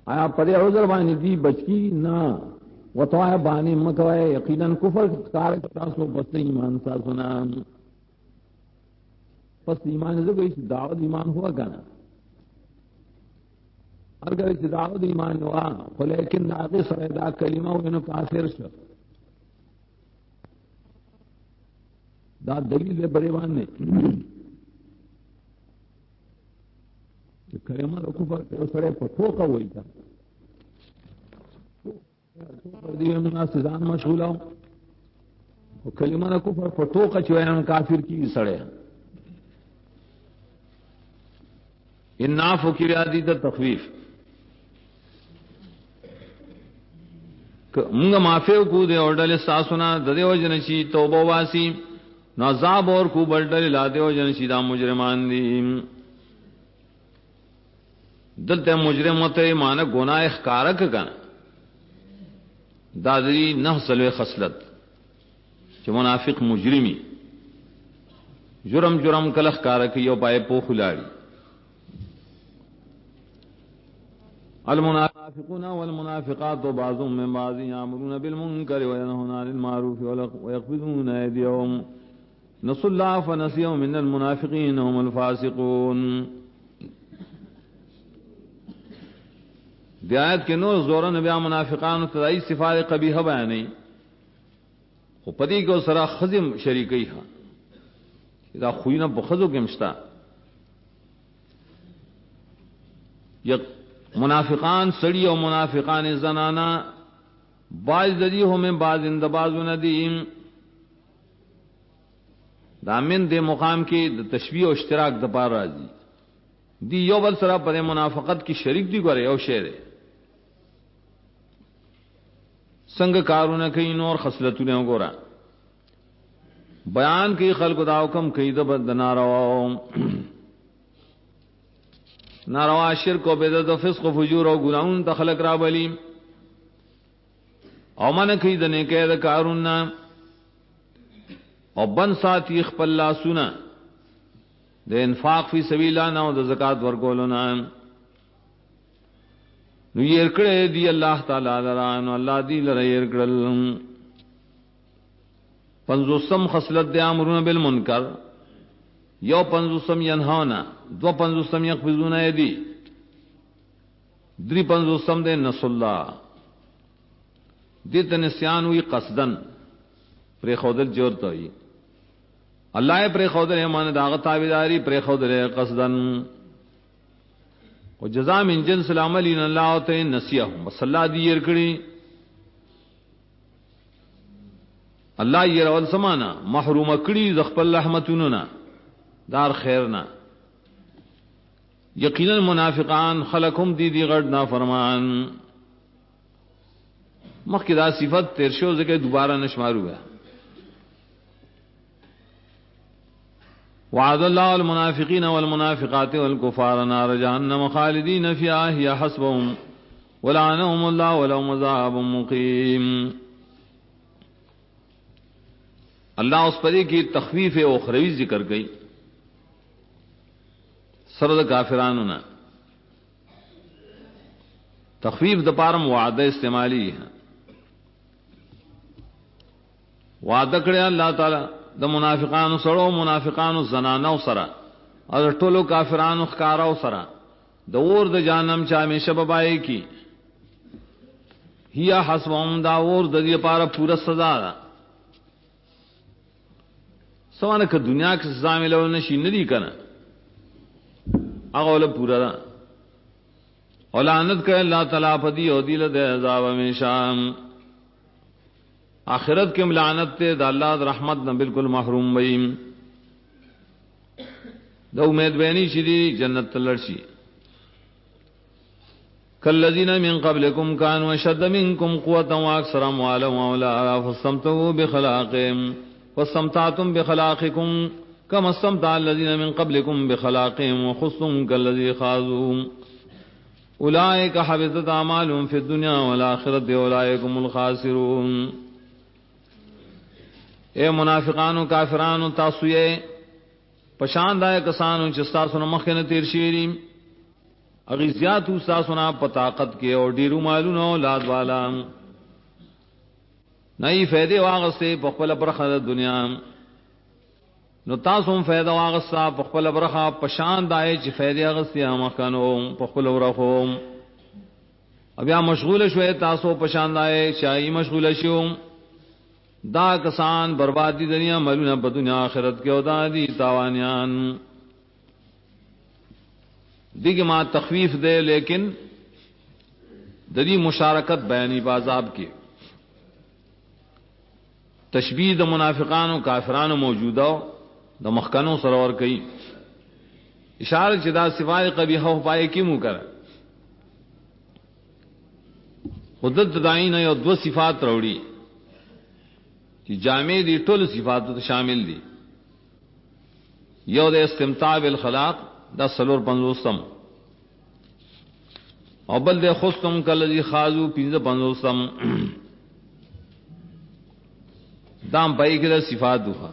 आया पदे अवजर बानी दी बचकी ना वतवाए बानी मकवाए यकीनन कुफर कार तासो बस ईमान सा सुना बस ईमान जो कोई दावत ईमान हुआ गाना अगर इस दावत ईमान हुआ तो लेकिन नागे सरेदा कलिमा इन काफिर से दा दलील बड़ेवान ने कलिमा तो कुफर सड़े पठो का वही था सिजान मशगूल हो कलिमा ना कुफर पठो का चुया काफिर की सड़े इन्नाफ की व्याधि तो तकलीफ मुंग माफे कूदे और डले सासुना ददेव जनशी तोबोवासी नाजाब और खूब डले लादेव जनशी दा मुजरमान दी दलते मुजरमत मान गुनाह कारक का दादरी नह सलवे खसलत जो मुनाफिक मुजरिमी जुरम जुरम कलख कारक यो पाए पोखुलाड़ी المنافقون والمنافقات بعضهم من بعض يأمرون بالمنكر وينهون عن المعروف ويقبضون أيديهم نسوا الله فنسيهم إن المنافقين هم الفاسقون دی آیت کے نور زورن بیا منافقان تدائی صفات قبیحہ بیانی خو پدی کو سرا خزم شریکی ہا اذا خوینا بخزو کے مشتا منافقان سڑی اور منافقان زنانا باز ددی ہو میں باز اندباز ندیم دامن دے مقام کی تشبیہ و اشتراک دپار راضی دی یو بل سرا پر منافقت کی شریک دی گرے او شعر سنگ کارون کئی نور خصلتوں نے گورا بیان کی خلق دا حکم کئی دبد ناروا ناروا شرک و بدعت و فسق و فجور و گناہوں تخلق را بلی او من کئی دنے کید کارون او بن ساتھی خپل لا سنا دے انفاق فی سبیل اللہ نو د زکات ورکولنا نو یرکڑے دی اللہ تعالی لران اللہ دی لر یرکڑل پنزوسم خصلت دے امرون بالمنکر یو پنزوسم ینہونا دو پنزوسم یقبضون ایدی دری پنزوسم دے نس اللہ دیت نسیان ہوئی قصدن پری خودل جورت ہوئی اللہ پری خودل ایمان داغت تابداری پری خودل قصدن و جزا من جنس العملین اللہ ہوتے نسیہم بس اللہ دی یرکڑی اللہ یہ رول سمانا محروم کڑی زخپل رحمتوننا دار خیرنا یقینا منافقان خلقهم دی غڑنا فرمان مخکدا صفت ترشو زکے دوبارہ نشمارو ہے وعد اللہ المنافقین والمنافقات والکفار نار جہنم خالدین فیہا ہی حسبهم ولعنهم اللہ ولهم عذاب مقیم اللہ اس پری کی تخفیف اخروی ذکر گئی سرد کافرانونا تخفیف دپارم وعدہ استعمالی ہے وعدہ کرے اللہ تعالی د منافقانو سړو منافقانو زنانو سره او ټولو کافرانو ښکاراو سره د اور د جهنم چا همیشه ببای کی هيا حسبهم دا اور د دې لپاره پورا سزا ده سوانه که دنیا کې سزا ملو نشي ندی کنه هغه له پورا ده اولانت کہ اللہ تعالی پدی او دی له عذاب همیشه آخرت کے ملعنت تے دا اللہ رحمت نہ بالکل محروم بیم دا امید بینی شدی جنت تلرشی کالذین من قبلکم کانوا اشد منکم قوة واکثر اموالا واولادا فاستمتعوا بخلاقهم واستمتعتم بخلاقکم کما استمتع الذین من قبلکم بخلاقهم وخذتم کالذی خاضوا اولئک حبطت اعمالهم فی الدنیا والآخرة اولئک هم الخاسرون اے منافقانو کافرانو تاسو یہ پشان دائے کسانو چستا سن مخین تیر شیری اغیزیات تاسونا پطاقت کې او ډیرو مالونو اولاد والا نئی فائدې واغسته په خپل برخه د دنیا نو تاسو هم فائدہ واغسته په خپل برخه پشان دای چې فائدې واغسته مخکانو په خپل برخه بیا مشغول شوي تاسو پشان دای شای مشغول شو دا کسان بربادی دنیا مالونه په دنیا آخرت کې او دا دي تاوانیان دیگه ما تخفیف دے لیکن ددی مشارکت بیانی بازاب کی تشبیہ د منافقان و کافران موجودہ د مخکنوں سرور کئی اشارہ چدا صفات قبیحہ ہو پائے کی منہ کر خودت دائین ہے اور دو صفات روڑی کہ جامع دی ټول صفات شامل دی یو د استمتاع بالخلاق دا سلور پنځوستم او بل د خستم کلذي خاذو 55 دام پای کې د صفات دوه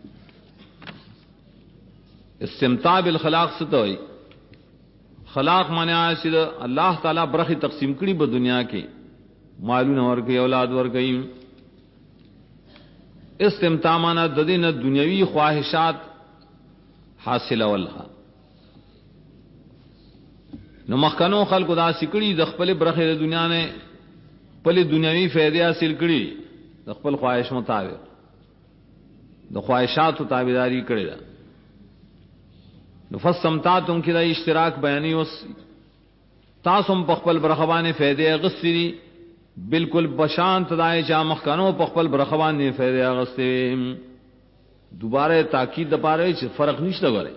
استمتاع بالخلاق څه ته وي خلاق معنی چې الله تعالی برخه تقسیم کړي په دنیا کې مالونه ورکړي اولاد ورکړي استمتاع معنی د دې نه دنیوي خواهشات حاصل ولها نو مخکنو خلکو دا سکړي د خپل برخه د دنیا نه خپل دنیوي فائدې حاصل کړي د خپل خواهش مطابق د خواهشاتو تابعداري کړي دا نو فسمتاتم کې د اشتراک بیانې اوس تاسو په خپل برخه باندې فائدې غسري بالکل بشان تدای چا مخکنو په خپل برخه باندې فائدې غسري دوباره تاکید د پاره چې فرق نشته غره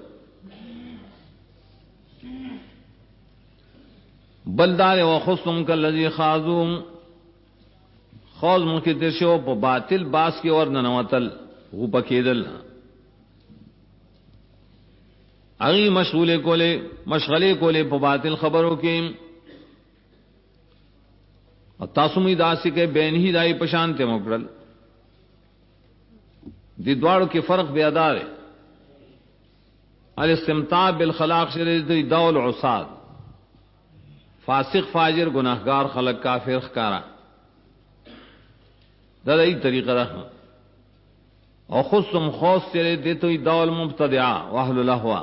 بلدار و خصم کلذي خاذوم خوز مونږه د شو په باطل باس کې اور ننوتل غو پکېدل اغي مشغوله کوله په باطل خبرو کې او تاسو می داسې کې بین هی دای پشانته موکړل دي دوړو کې فرق بیا دار الاستمتاع بالخلاق شری دی دول عصاد فاسق فاجر گناہگار خلق کافر خکارا دا دای طریقہ ده او خصم خوص چرے دیتوی دول مبتدعا واہل لہوا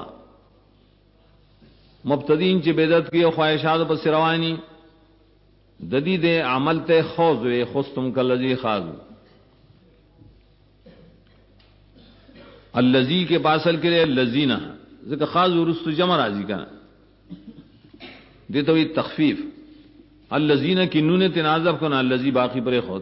مبتدین چی بدعت کی او خواہشات پر سروانی ددی دے عمل تے خوض وے خصتم کاللذی خاضو اللذی کے پاسل کے لئے اللذینہ ذکر خاضو رستو جمع راضی کا دیتوی تخفیف اللذینہ کی نون تنازف کنا اللذی باقی پر خود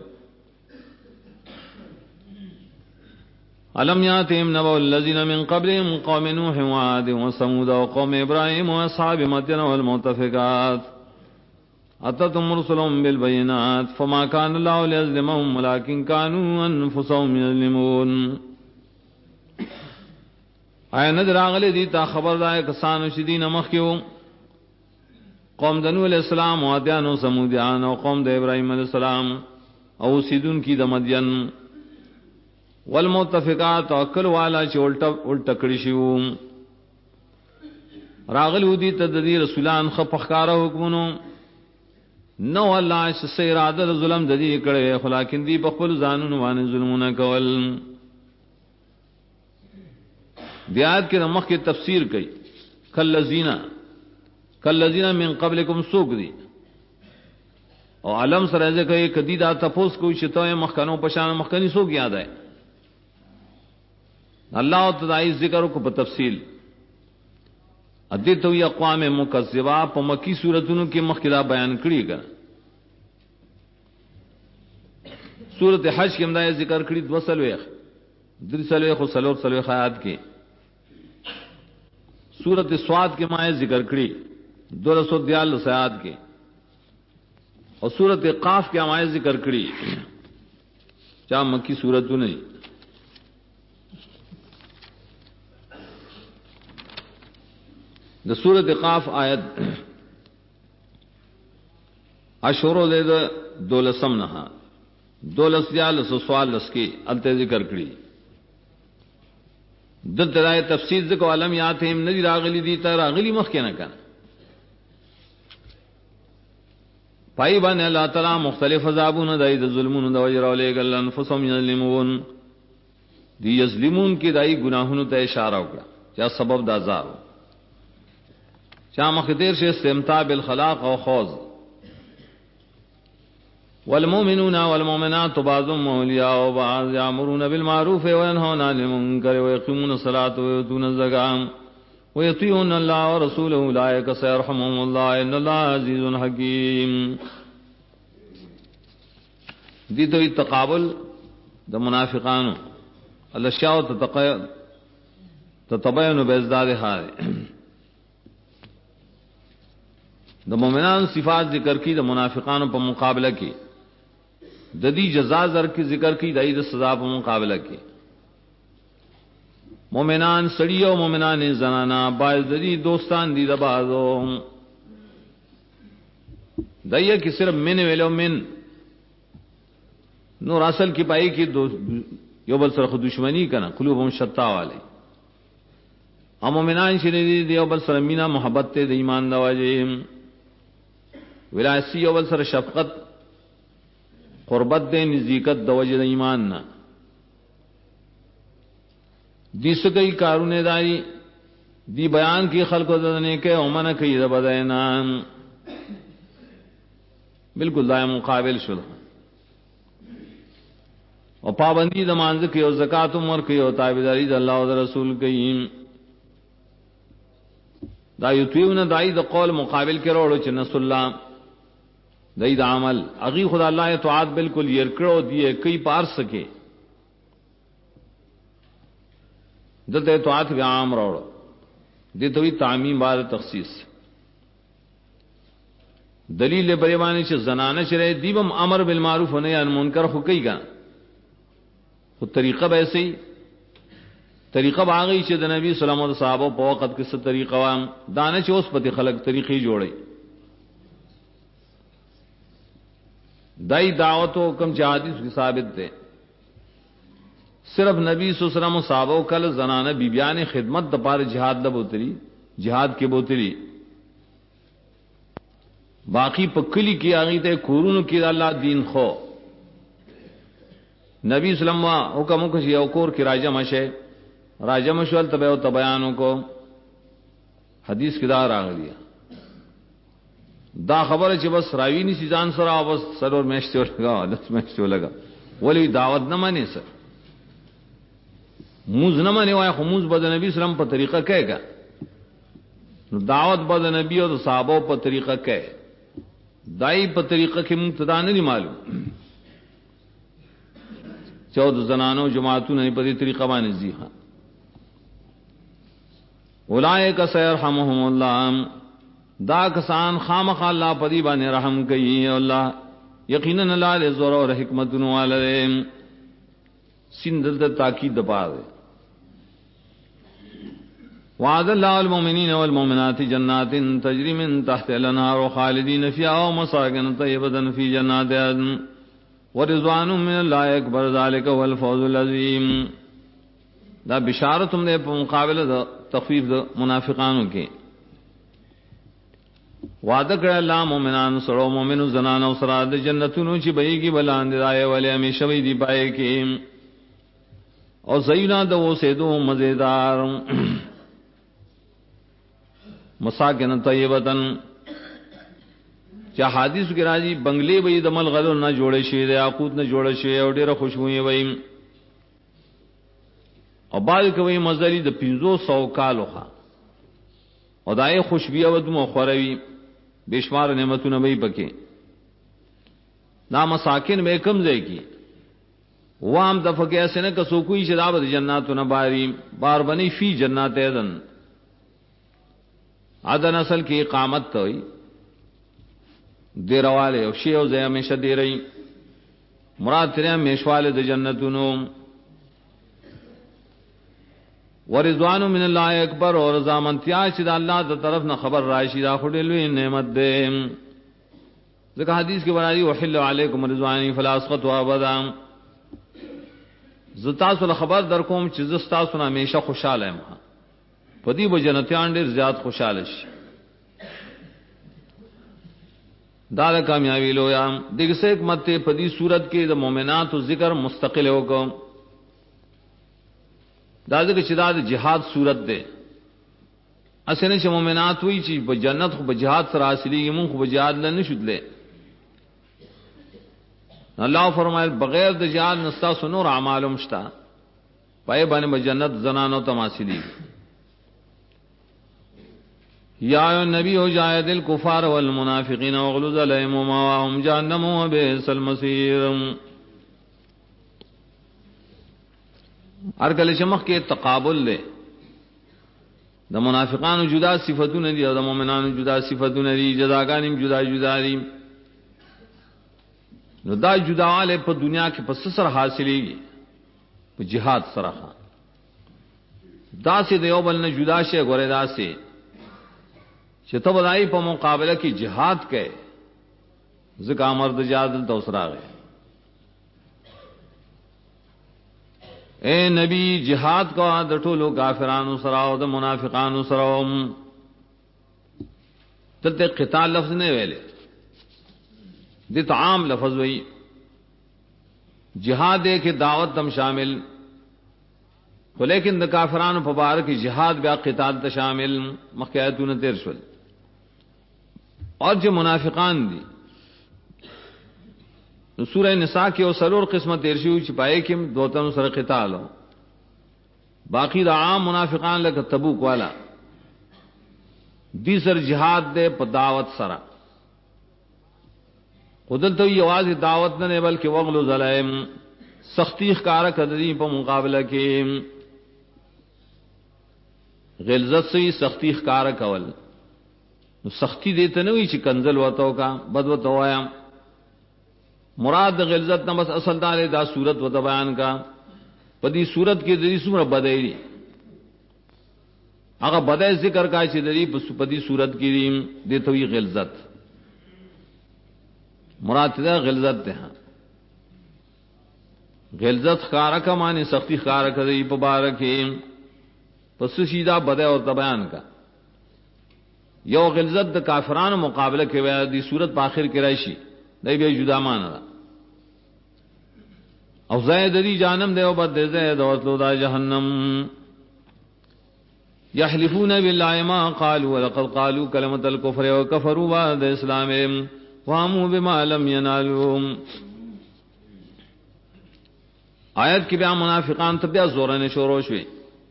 علم یاتهم نبأ الذین من قبلهم قوم نوح وعاد وثمود وقوم ابراہیم واصحاب مدین والمؤتفکات اتتهم رسلهم بالبینات فما كان الله ليظلمهم ولكن كانوا انفسهم يظلمون آیا نظر آغلی دیتا خبردار کسانو شدین مخیو قوم دنو علیہ السلام وعدیان و سمودیان و قوم د ابراہیم علیہ السلام او سیدون کی د مدین والمتفقات عقل والا چې الټا کړی شو راغلو دي تددي رسولان خفخکاره حکمونو نو الله چې اراده ظلم د دې کړي خلاکین دي په خپل ځانونو باندې ظلمونه کول بیات کې مخ کې تفسیر کړي کلذین من قبلکم سوق دي او علم سره ځکه کدی دا تپوس کوی چې ته مخکنو پشان مخکنی سوق یاد ہے اللہ تعالی ذکر کو بتفصیل ادیتو اقوام مکذبہ په مکی سورتونو کې مخکلا بیان کړی ګر سورۃ حج کې مدای ذکر کړی 200 درسلوه خو سلور آیات کې سورۃ سواد کې ما ذکر کړی 242 آیات کې اور سورۃ قاف کې ما ذکر کړی چا مکی سورتونه د سورۃ قاف آیت اشورو دے دولسم نہ دولس یالس سوال لس کی التے ذکر کړي د ترای تفسیر ذکر علم یاتهم ندی راغلی دی تر راغلی مخ کې نه کنه پای باندې الله تعالی مختلف عذابونه دای د ظلمونو د وجر اولېګل انفسهم یظلمون دی یظلمون کې دای ګناهونو ته اشاره وکړه چې سبب د عذاب چا مخدیر شه استمتاع بالخلاق او خوز والمؤمنون والمؤمنات بعضهم اولياء بعض يأمرون بالمعروف وينهون عن المنكر ويقيمون الصلاة ويؤتون الزكاة ويطيعون الله ورسوله أولئك سيرحمهم الله إن الله عزيز حكيم. دي تو تقابل د منافقانو الاشياء تتبين بازداد حال د مؤمنان صفات ذکر کی د منافقانو په مقابله کې د دې جزا زر کی ذکر کی د سزا په مقابله کې مومنان سړی او مومنان زنانا باز د دې دوستان دي د بازو دایې کې صرف من ویلو من نور اصل کې پای کې یو بل سره دښمنی کنه قلوبهم شتا والے او مومنان چې دې یو بل سره مینا محبت ته د ایمان نواجه ولایسی یو بل سره شفقت قربت دې نزدېکت د وجه د ایمان نه دې سګي کارونه دای دی بیان کی خلقو دنے کے اومن کی بدینا بالکل دائم مقابل شد اور پابندی دمانز کی اور زکات عمر کی اور تابعداری اللہ و رسول کی دا یتیون دای د قول مقابل کې وروړو چې نس الله دای د عمل اغي خدا الله اطاعت بالکل ير کړو دی کوي پار سکے دته اطاعت به عام وروړو دي توي تعمیم بار تخصیص دلیل بریوانی چې زنانه شره دیبم امر بالمعروف و نهی عن منکر خو کويګا خو طریقه به سي طریقه باغی چې د نبی صلی الله علیه وسلم صحابه په وخت کې څه طریقه و دانه چې اوس په خلق طریقې جوړي دای دعوت او کم حدیث کی ثابت ده صرف نبی صلی الله علیه وسلم صحابه کل زنانه بیبیان خدمت د پاره jihad د بوتری jihad کې بوتری باقی په کلی کې هغه ته کورونو کې الله دین خو نبی صلی الله علیه وسلم حکم کوي یو کور کې راځه مشه راجم شول تبه او بیانوں کو حدیث کې دا راغلی دا خبره چې بس راوی ني سيزان سره بس سرور میشته لگا لس میشته لگا ولی دعوت نه مانی سر موز نه مانی وای خو موز بد نبی سلام په طریقه کېګا نو دعوت بد نبی او صحابه په طریقه کې دای په طریقه کې مقتدا نه معلوم 14 زنانو جماعتونه په دې طریقه باندې زی ها اولائک سیرحمهم الله دا کسان خامخ الله پدی باندې رحم کوي الله یقینا الله له زور او حکمت نو والے سندل د تاکید پاره وعد الله المؤمنین والمؤمنات جنات تجری من تحت الانهار خالدین فیها ومساکن طیبه فی جنات عدن ورضوان من الله اکبر ذلک هو الفوز العظیم دا بشارت هم په مقابله د تخفیف د منافقانو کې وعده کړ الله مؤمنان سره مؤمنو زنانو سره د جنتونو چې بهيږي بلاند راي ولې همیشه وي دی پای کې او زینا د وسیدو مزیدار مساکن طیبتن چې حدیث کې راځي بنگلې به د ملغلو نه جوړې شي د یاقوت نه جوړې شي او ډېره خوشبوئی وي او باید کوي مزری د 500 کالو ښه او دای خوشبوئی او د مخوروي بشمار نعمتونه به پکې دا مساکن به کم ځای کې وام د فقيه سره کسو کوئی شراب د جناتونه باري بار بني فی جنات عدن عدن اصل کې اقامت توي دیرواله او شی او زیا همیشه دی رہی مراد ترې همیشواله د جنتونو ورضوان من الله اکبر اور رضامندیا چې د الله د طرف نه خبر راشي دا خډلوي نعمت ده ځکه حدیث کې ورایي وحل علیکم رضوانی فلا اسقطوا ابدا زتا سره خبر در کوم چې زستا سره همیشه خوشاله یم پدی به جنتیان ډیر زیات خوشاله شي دا کامیابی لویا دغه څه حکمت ته په دې صورت کې د مؤمنانو ذکر مستقل وکم دا ځکه چې دا د جهاد صورت ده اسنه چې مؤمنات وی چې په جنت خو په جهاد سره حاصلېږي مونږ خو په جهاد نه نشودلې الله فرمایل بغیر د جهاد نستا سنور اعمال مشتا پای باندې جنت زنانو تماثلی یا نبی او جاهد الکفار والمنافقین واغلظ علیهم ومأواهم جهنم وبئس المصیر ارګل شمخ کې تقابل له د منافقانو جدا صفاتونه دي او د مؤمنانو جدا صفاتونه دي جزاګانیم جدا جدا دي نو دا جداواله په دنیا کې په سر حاصلېږي په jihad سره دا سي دیو بل نه جدا شي غره دا سي چې ته بدای په مقابله کې jihad کوي ځکه امر د jihad د توسراغه اے نبی jihad کا د ټولو کافرانو سره او د منافقانو سره دلته قتال لفظ نه ویلې د عام لفظ وی jihad کې دعوت تم شامل خو لیکن د کافرانو په بار کې jihad بیا قتال ته شامل مخکیاتونه تیر شول اور جو منافقان دي نو سورہ نساء کې او سلور قسمه تیر شي چې پای کې دوتانو سره قتال او باقی د عام منافقان لکه تبوک والا دي سر jihad دے په دعوت سره خودل ته یوازې دعوت نه بلکې وغلو ظلم سختی ښکارا کړی په مقابله کې غلظت سي سختی ښکارا کول نو سختی دیته نه وی چې کنزل وتاو کا بد وتو وایا مراد غلظت نه بس اصل دار دا صورت و بیان کا پدی صورت کې د دې څومره بدایي هغه بدای ذکر کا چې د دې پدی صورت کې دې ته وی غلظت مراد دا غلظت ده غلظت خارا کا معنی سختی خارا کوي په بارکه پس سیدا بدای او بیان کا یو غلظت د کافرانو مقابله کې وای دي صورت په اخر کې راشي دای به جدا معنا او زید دی جانم دیو بد زید او دا جهنم یحلفون بالله ما قالوا ولقد قالوا كلمه الكفر وكفروا بعد اسلامهم وامو بما لم ينالوا آیت کې بیا منافقان ته بیا زورنه شروع شوي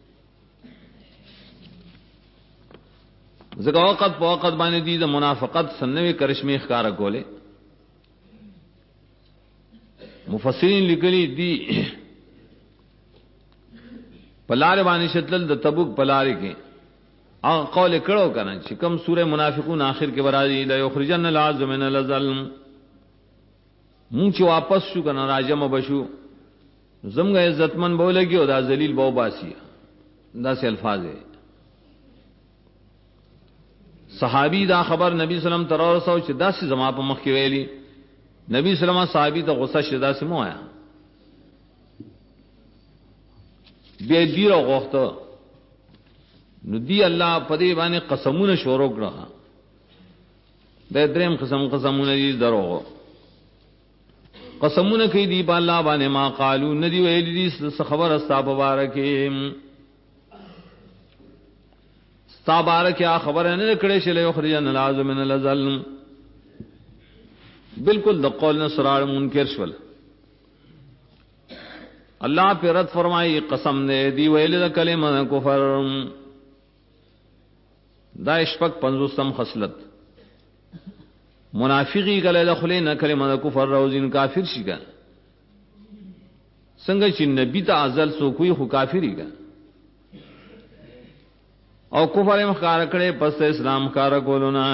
زګه وخت په وخت باندې دي د منافقت سنوي کرشمه ښکارا کوله مفسرین لیکلي دي پلار باندې شتل د تبوک پلار کې هغه قول کړو کنه چې کوم سوره منافقون اخر کې ورایي لا یخرجن العظم من الظلم مونږ چې واپس شو کنه راجم بشو زمغه عزتمن بولګي او دا ذلیل بو باسي دا سه الفاظ صحابی دا خبر نبی سلام تر ورسو چې داسې زما په مخ کې ویلي نبی سلام صحابی ته غصه شدا سمو آیا به دی را غوښته نو دی الله په دې باندې قسمونه شروع کړه د دریم قسمونه دي درو قسمونه کوي دی په الله باندې ما قالو ندی ویل دي خبر استا مبارکه ستا بارکه خبر نه کړي چې له خرجن لازم من الظلم بالکل د قول نه سراړ منکر شول الله په رد فرمایي قسم نه دی ویل د کلمه کفر دا شپک 50 خصلت منافقی کله دخل نه کلمه کفر روزین کافر شي ګا څنګه چې نبی ته ازل سو کوئی خو کافری ګا او کفر مخکار کړي پس اسلام کار کولونه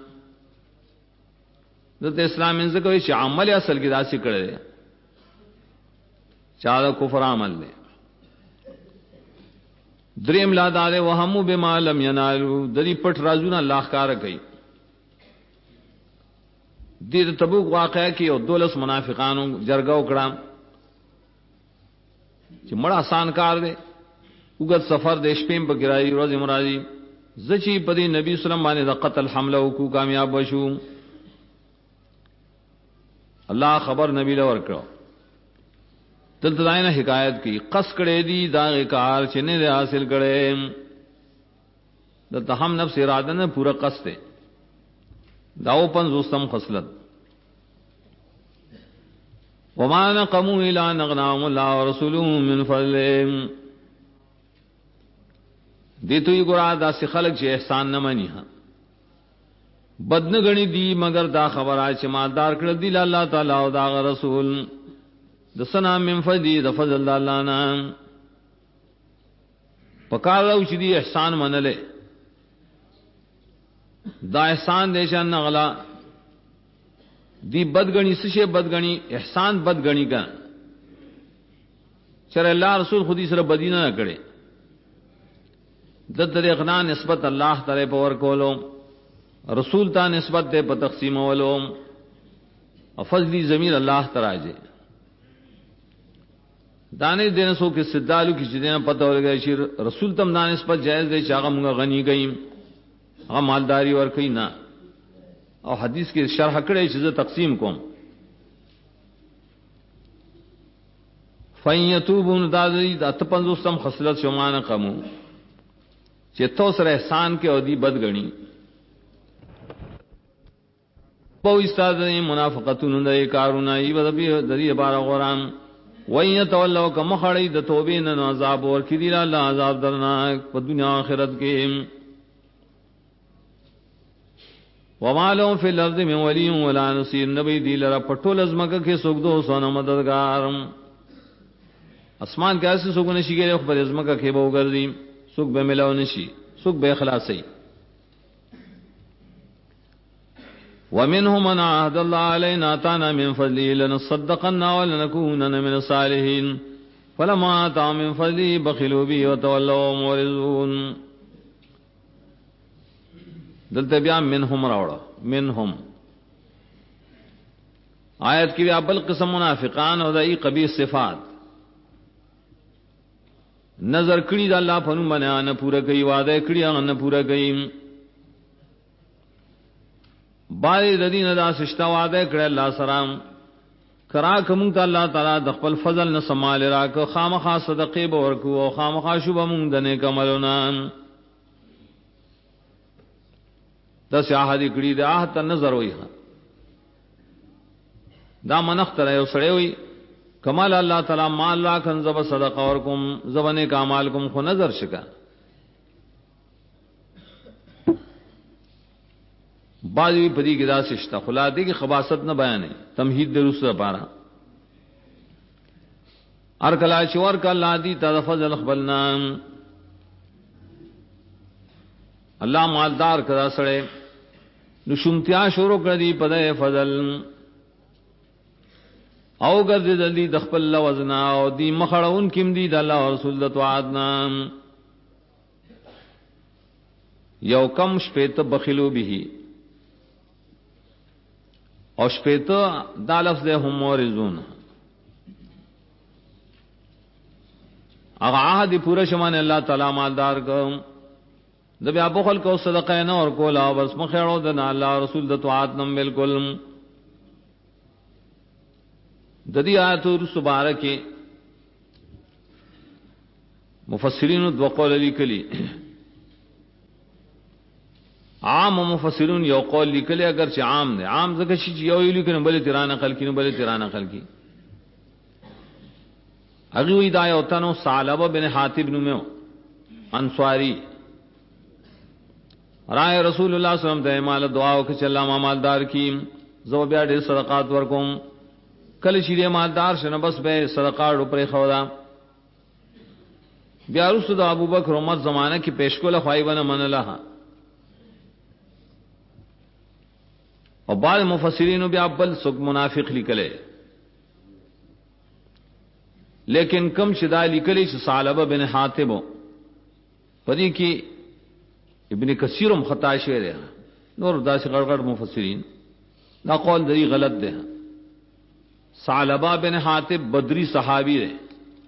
د اسلام انځ کوي چې عمل اصل کې داسې کړي چا د کفر عمل نه دریم لا داله وهمو بما لم ينالو د دې پټ رازونه الله کار کوي د تبوک واقعیا کې او 12 منافقانو جرګه وکړه چې مړ آسان کار دی وګت سفر د شپې په ګرای ورځ مرادي زچی په دې نبی سلام باندې د قتل حمله وکړو کامیاب وشو الله خبر نبی له ورکړو دلته داینه حکایت کی قص کړي دي دا کار چې نه حاصل کړي دلته هم نفس اراده نه پورا قص ده داو پنځوستم خصلت وما نقموا الا ان اغناهم الله ورسوله من فضله دې توي ګرا داسې خلک چې احسان نه مني ها بدن غني دي مگر دا خبره چې مالدار کړ دي الله تعالی او دا رسول د سنا من فضل د فضل الله نه پکارو چې دي احسان منله دا احسان دیشان نغلا دی بدگنی سشے بدگنی احسان بدگنی کا چر اللہ رسول خودی سر بدینہ نہ کرے دد اغنا نسبت اللہ تعالی پور کولو رسول تا نسبت دے په تقسیم ولو فضلی ضمیر اللہ تعالی دانے دین سو کے سدالو کی چیزیں پتہ ہو گئے شیر رسول تم دان نسبت جائز دے چاغه مونږ غنی گئی هغه مالداری ور کوي نه او حدیث کې شرح کړی چې تقسیم کوم فیتوبون دادی د 55 خصلت شومان قمو چې تو سره احسان کې او دی بدګنی په استاد منافقتون د کارونه ای ودبی د دې بار غرام وَإِن تَوَلَّوْا كَمَ خَړی د توبې نه عذاب ورکړي دی الله عذاب درناک په دنیا آخرت کې وما لهم فی الارض من ولی ولا نصیر نبی دی لرا پټول ازمکه کې سوګ دو سونه مددگار اسمان کې اسه سوګ نشي ګره خو پر ازمکه کې به وګرځي سوګ به ملاو نشي سوګ به اخلاصي ومنهم من عهد الله علينا اتانا من فضله لنصدقن ولنكونن من الصالحين فلما آتاهم من فضله بخلوا به وتولوا معرضون دلته بیا منهم راوړه منهم آیت کې بیا بل قسم منافقان او دای قبیح صفات نظر کړی د الله په نوم باندې نه پورا کوي وعده کړی هغه نه پورا کوي باندې د دین دا سشتا وعده کړی الله سلام کرا کوم ته الله تعالی د خپل فضل نه سمال راکو خامخا صدقې به ورکو او خامخا شوب مونږ د نیک عملونه دا شاهدی کړي دا ته نظر وای دا منخ تر یو سړی وای کمال الله تعالی مال لا کنزب صدقه ورکم زبنه کمال کوم خو نظر شکا باجی پدی کی دا سشتا خلاصه کی خباست نه بیان تمهید دروس لپاره ار کلا چور کلا دی تفضل خپلنا الله مالدار کدا سړی نو شومتیا شروع کړی په فضل او ګرځي د دې خپل لوزنا او دی مخړون کیم دی د الله رسول د توعدنا یو کم شپته بخلو به او شپته دا لفظ ده هم مورزون هغه عهد پورا شمانه الله تعالی مالدار کوم د بیا بخل کو صدقه نه اور کولا بس مخړو د الله رسول د توعات نم بالکل د دې آیت مبارکه مفسرین دو قول لیکلي عام مفسرون یو قول لیکلي اگر چې عام نه عام ځکه چې یو لیکنه بل تیران نقل کینو بل تیران نقل کی هغه وی دا یو تنو ثعلبه بن حاتب نومو انصاری رائے رسول اللہ صلی اللہ علیہ وسلم ته مال دعا او چې الله ما مالدار کی زو بیا ډېر صدقات ورکوم کله چې مالدار شنه بس به صدقات پر خودا بیا رسول ابو بکر عمر زمانہ کې پیش کوله خوایبنه منله او بعض مفسرین بیا بل سوق منافق لیکله لیکن کم شدا لیکلی چې ثعلبه بن حاتب پدې کې ابن کثیرم خطا شوی دی نور داسې غړغړ مفسرین دا قول دی غلط دی ثعلبه بن حاتب بدری صحابی دی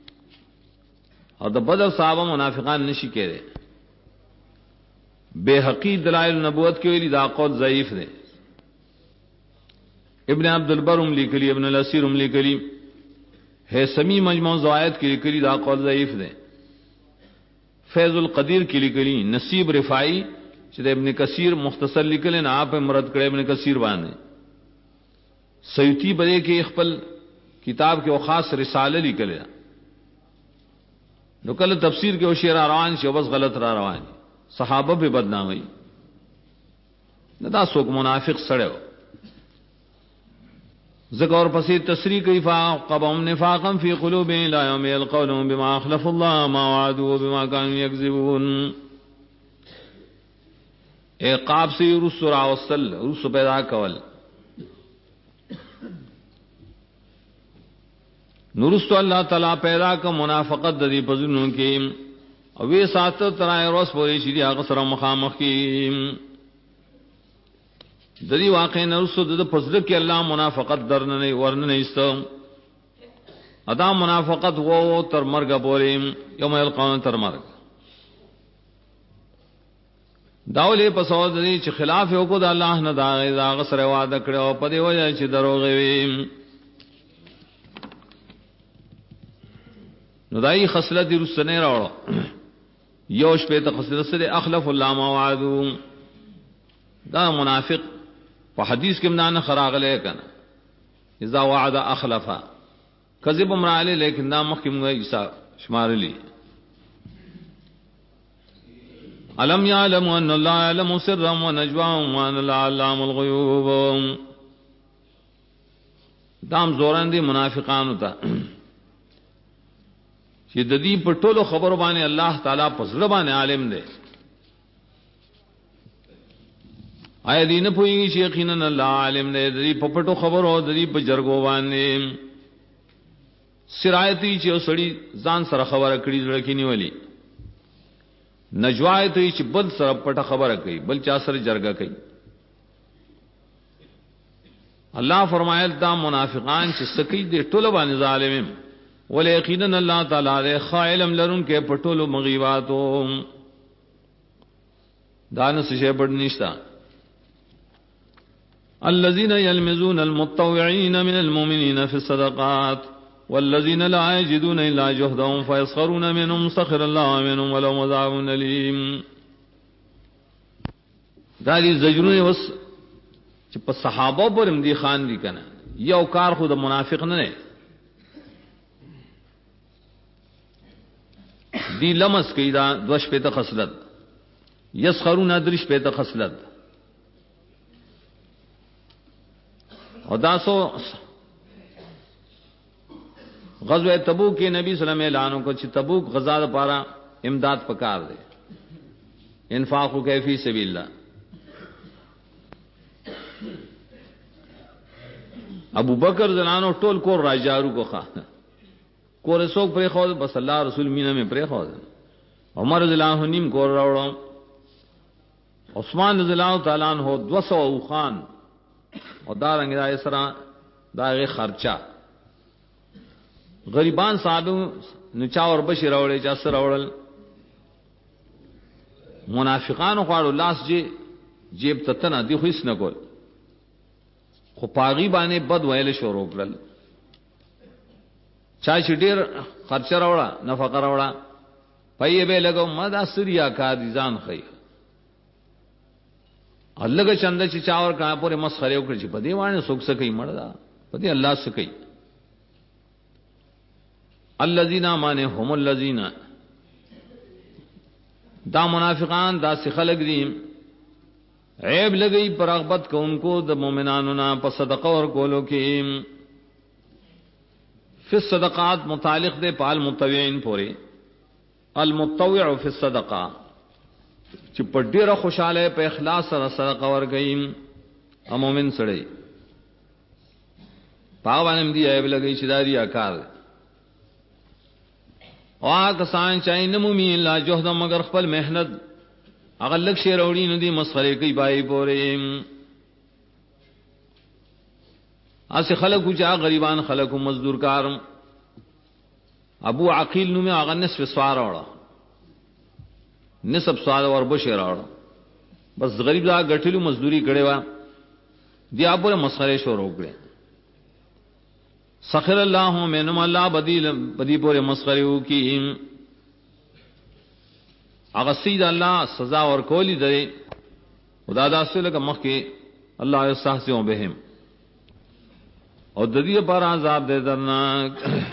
او د بدر صحابه منافقان نشي کېره بے حقی دلائل نبوت کې ویلي دا قول ضعیف دی ابن عبد البر لیکلی، ابن الاسیر لیکلی، حیثمی مجموع زوائد کی لیکلی دا قول ضعیف دے. فیض القدیر کی لیکلی نصیب رفاعی چې ابن کثیر مختصر لیکل نه آپ مرد کړه ابن کثیر باندې. سیوطی بده کې خپل کتاب کې او خاص رساله لیکل نو کله تفسیر کې او شعر روان شي بس غلط را روان صحابه په بدنامي نه دا څوک منافق سره ذکر پسې تصریح کوي فقبهم نفاقا في قلوبهم لا يوم يلقونهم بما اخلف الله ما وعدوا بما كانوا يكذبون. عقاب سے رسل راوصل رسل پیدا کول نورست اللہ تعالی پیدا کا منافقت ددی پزنوں کی او وی سات ترای روز پوری شری هغه سره مخامخ کی ددی واقع نورست د پزله کې الله منافقت درنه نه ورنه نه است ادا منافقت وو تر مرګ پورې یوم القیامت تر مرګ داولې په سوال دي چې خلاف یو کو د الله نه دا غسر وعده کړو په دی وجه چې دروغ وي نو دای خصلت رسنه راوړو یوش په تخصص سره اخلف الله ما وعدو دا منافق په حدیث کې معنی خراغله کنه اذا وعد اخلفا کذب امراله لیکن دا مخکې موږ عیسی شمارلی علم یعلم ان الله يعلم سرهم ونجواهم وان الله علام الغیوب. دام زوران دي منافقان ہوتا چې د دې په ټولو خبرو باندې الله تعالی په زړه باندې عالم دی. آیا دین په یوه شي یقینا الله عالم دی د دې په پټو خبرو د دې په جرګو باندې سرایتی چې سړی ځان سره خبره کړي زړه کې نیولې نجوای ته چې بل سره پټه خبره کوي بل چا سره جرګه کوي. الله فرمایل دا منافقان چې سکی دي ټول باندې ظالمین ول یقینا الله تعالی دې خائلم لرون کې پټولو مغیباتو دانس شی بڑ نشتا. الذين يلمزون المتطوعين من المؤمنين في الصدقات والذين لا يجدون الا جهدهم فيسخرون منهم سخر الله منهم ولهم عذاب اليم. دا دي زجرونه وس چې په صحابه پر امدی خان دي کنه یو کار خود منافق نه دی لمس کی دا دوش په تخصلت یسخرون درش په تخصلت او داسو غزوہ تبوک کے نبی صلی اللہ علیہ وسلم اعلان کو چې تبوک غزا لپاره امداد پکار دی انفاق فی سبیل اللہ. ابو بکر زنانو ټول کور راجارو کو خا کور سوک پرې خو بس الله رسول مینه میں پرې خو عمر رضی اللہ عنہ نیم کور راوړو عثمان رضی اللہ تعالی عنہ 200 خان او دارنګ دا سره دا خرچا غریبان صاحب نو چا ور بشیر اورې چا سره اورل منافقانو خواړو لاس جیب تتنا دی خو هیڅ نه کول خو پاغي باندې بد ویل شروع کړل چا چې ډیر خرچ راوړه نفقه راوړه پي به لګو مدا سوریا کا دي ځان خي الله چند چې چا ور کا پورې مسخره وکړي په دې باندې سوک سکي مړدا په دې الله سکي. الذين هم الذين دا منافقان دا سی خلق دي عیب لګي پر رغبت کو انکو د مؤمنانو نه په صدقه ور کولو کې فی الصدقات متعلق دے پال متطوعین پورے المتطوع فی الصدقه چې په ډیره خوشاله په اخلاص سره صدقه ورګي ا مؤمن سره پاوانم دی عیب لګي چې دا دی اکار او کسان چې نه مومي لا جهد مگر خپل مهنت هغه لک شی وروړي نه دي مسخره کوي پای پورې اسه خلقو جا غریبان خلقو مزدور کار ابو عقیل نو میں هغه نصف سوار وړه نصف سوار ور بشیر وړه بس غریب دا غټلو مزدوری کړي وا دیا پورے مسخرے شروع کړي سخر الله منهم الله بدی پورے مسخرو کی هغه سید الله سزا ورکولی دی خدا داسله که مخ کې الله یستهزئ بهم او د دې پر عذاب دې درناک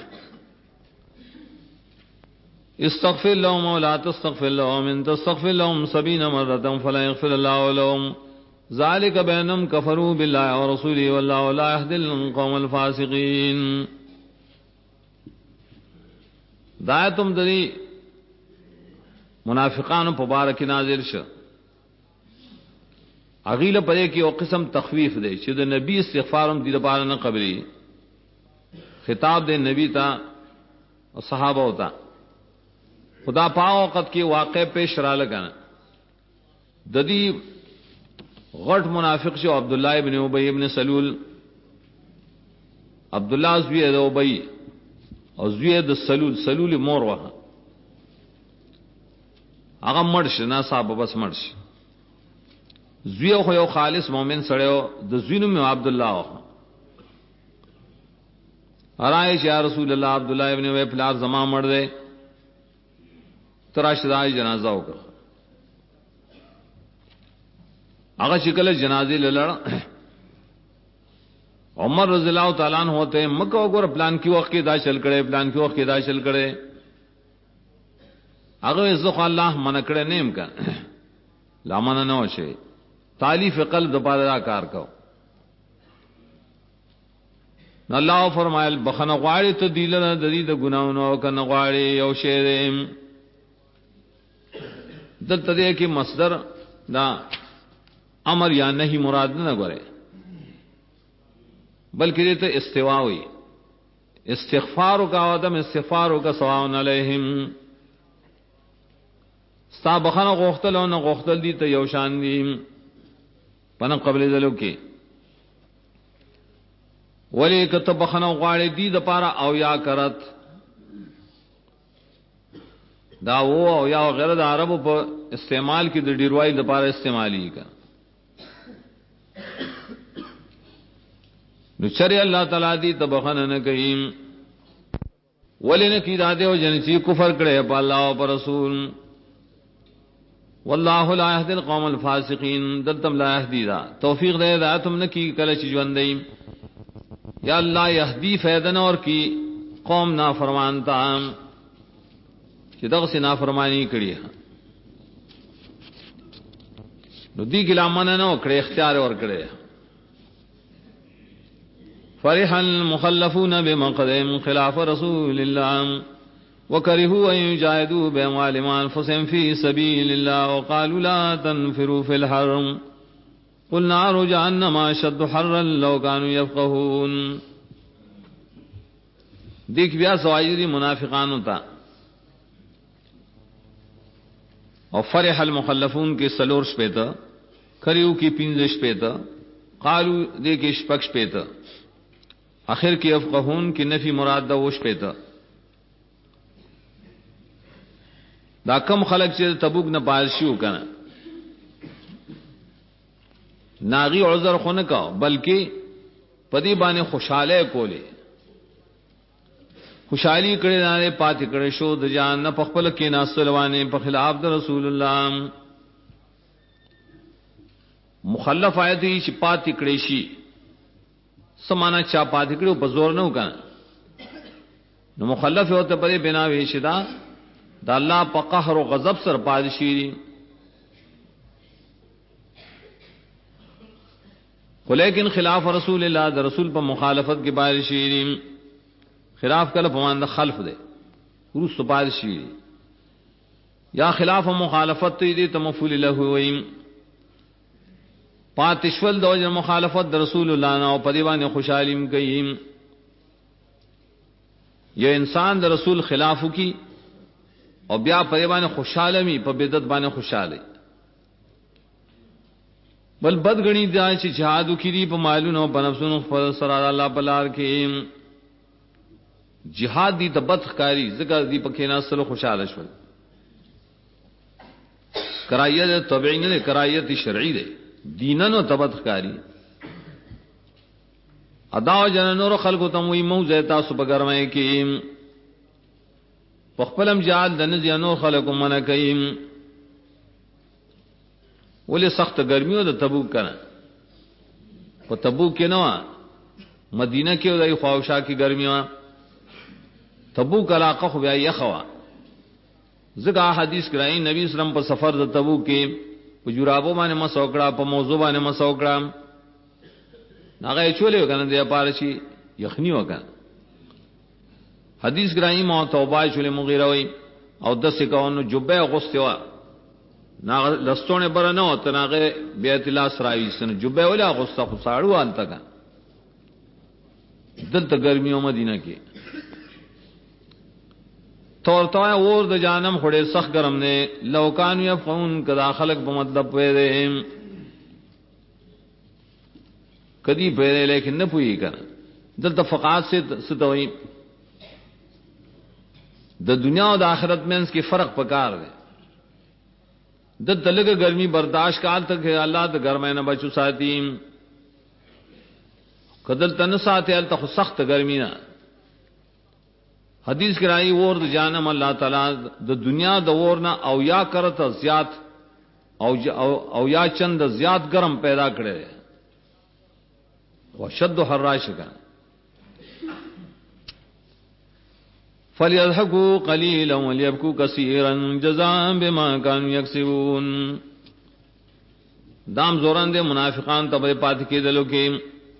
استغفر لهم ولا تستغفر لهم ان تستغفر لهم 70 مرة فلا يغفر الله لهم ذلك بأنهم كفروا بالله ورسوله والله لا يهدي القوم الفاسقين دایتم دری منافقان مبارک نازل شو اغیله پدې کې او قسم تخفیف دی چې د نبی استغفارم دې لپاره نه قبلي خطاب دې نبی ته او صحابه ہوتا خدا پاو وخت کې واقع پیش را لګا د دې غټ منافق شو عبد الله ابن ابي ابن سلول عبد الله زوی د ابي او زوی د سلول مور وه هغه مرش نه صاحب بس مرش زوی خو یو خالص مؤمن سره د زوینو می عبد الله ارایش یا رسول الله عبد الله ابن ابي پلار زما مړ دی تراش دای جنازه وکړه هغه شکل جنازې لړ عمر رضی الله تعالی عنہ ہوتے مکه وګور پلان کې وخت کې دا چل کړي پلان کې وخت کې دا چل کړي هغه زخ الله من کړه نیم کا لامن نه وشي تالیف قلب د پاره کار کو الله فرمایل بخنه غواړي ته دیلنه د دې د ګناونو کنه غواړي یو شی دلته دې کې مصدر دا امر یا نہیں مراد نہ غره بلکہ دې ته استوا وي استغفار کا عدم استغفار کا سواء علیہم ستا بخنه غوښتل او نه غوښتل دي ته یو شان دي پنه قبل دلو کې ولی کته بخنه غواړي دي د پاره او یا کرت دا و او یا غیر د عربو په استعمال کې د ډیروای د پاره استعمالي کا نو چره الله تعالی دی تبخنه نه کوي ولنه کی داده او جنسی کفر کړي په الله او پر رسول والله لا يهدي القوم الفاسقين دلتم لا يهدي دا توفیق دے ذاتم نه کی کله چې ژوند دی یا الله يهدي فیدن اور کی قوم نافرمان تا چې دغه سنا فرمانی کړي نو دی ګلامن نه کړي اختیار اور کړي فرح المخلفون بمقدم خلاف رسول الله وكرهوا أن يجاهدوا بأموالهم وأنفسهم في سبيل الله وقالوا لا تنفروا في الحرم قل نار جهنم أشد حرا لو كانوا يفقهون دیکھ بیا سوایری منافقان ہوتا اور فرح المخلفون کے سلورش پیتا کریو کی پینزش پیتا قالو دیکھ شپکش پیتا آخر کی افقہون کی نفی مراد دا وش پیتا دا کم خلق چې تبوک نه پال شو کنه ناغي عذر خو نه کا بلکې پدی باندې خوشاله کوله خوشحالی کړي نه پاتې کړي شو د جان نه پخپل کې ناسلوانه په خلاف د رسول الله مخلف آیت چې پاتې کړي شي سمانا چا پاتې کړي په زور نه وکړه نو مخلف ہوتے پرې بنا وی شدا دا الله په قهر او غضب سره پادشي خو لیکن خلاف رسول الله د رسول په مخالفت کې بارشي خلاف کله په معنی خلف ده ورس پادشي یا خلاف مخالفت دې ته مفعول له ویم پاتشول د مخالفت د رسول الله نه او په دی باندې خوشالیم کوي یو انسان د رسول خلافو کی او بیا په باندې خوشاله می په بدعت باندې خوشاله بل بدګنی دا چې جهاد کړي په مالونو او بنفسونو پر سره الله بلار کې جهاد دي د بدخکاری ذکر دي په کې ناسلو خوشاله شول کرایت طبيعي نه کرایت شرعي ده دینن او تبدخکاری ادا جن نور خلق تم وی موزه تاسو په ګرمای کې پخپلم جال دنه دی نور خلق من کیم ولې سخت ګرمیو د تبوک کنه په تبوک کې نو مدینه کې ودای خواوشا کې ګرمیو تبوک علاقه خو بیا یخوا زګه حدیث کړای نبی اسلام په سفر د تبوک کې په جورابو باندې مسوکړه په موضوع باندې مسوکړه هغه چولې کنه دی پارشي یخنی وکړه حدیث کړای مو توبه چولې مغیره وای او د سکهونو جبه غستوا نا لستونه بر نه وته ناغه بیت الله سراوی سن جبه ولا غستا خو ساړو انت کا دلته ګرمیو مدینه کې تورتا اور د جانم خړې سخت ګرم نه لوکان یفون کدا خلق په مطلب پېره کدی پېره لیکن نه پوي کنه دلته فقات سے ستوي د دنیا او د آخرت مینس کې فرق پکار دی د دلګه ګرمي برداشت کال تک الله د ګرمه نه بچو ساتي کدل تن ساتي ال ته سخت ګرمي نه حدیث کرائی ور د جانم الله تعالی د دنیا د ور نه او یا کرته زیات او یا چند زیات ګرم پیدا کړي وشد حراشکا فليضحكوا قليلا وليبكوا كثيرا جزاء بما كانوا يكسبون دام زوران دے منافقان تبے پات کې دلو کې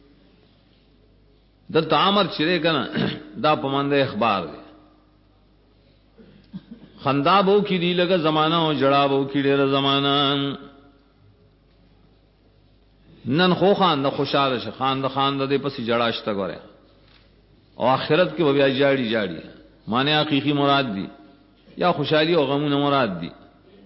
د تعامر چره کنا دا پمند اخبار دی خندا بو کی دی لگا زمانہ او جڑا بو کی ډیر زمانہ نن خو خان د خوشاله ش خان د خان د پسې جڑاشته غره او اخرت کې بیا جاړي جاړي معنی حقیقی مراد دی یا خوشحالی او غمونه مراد دی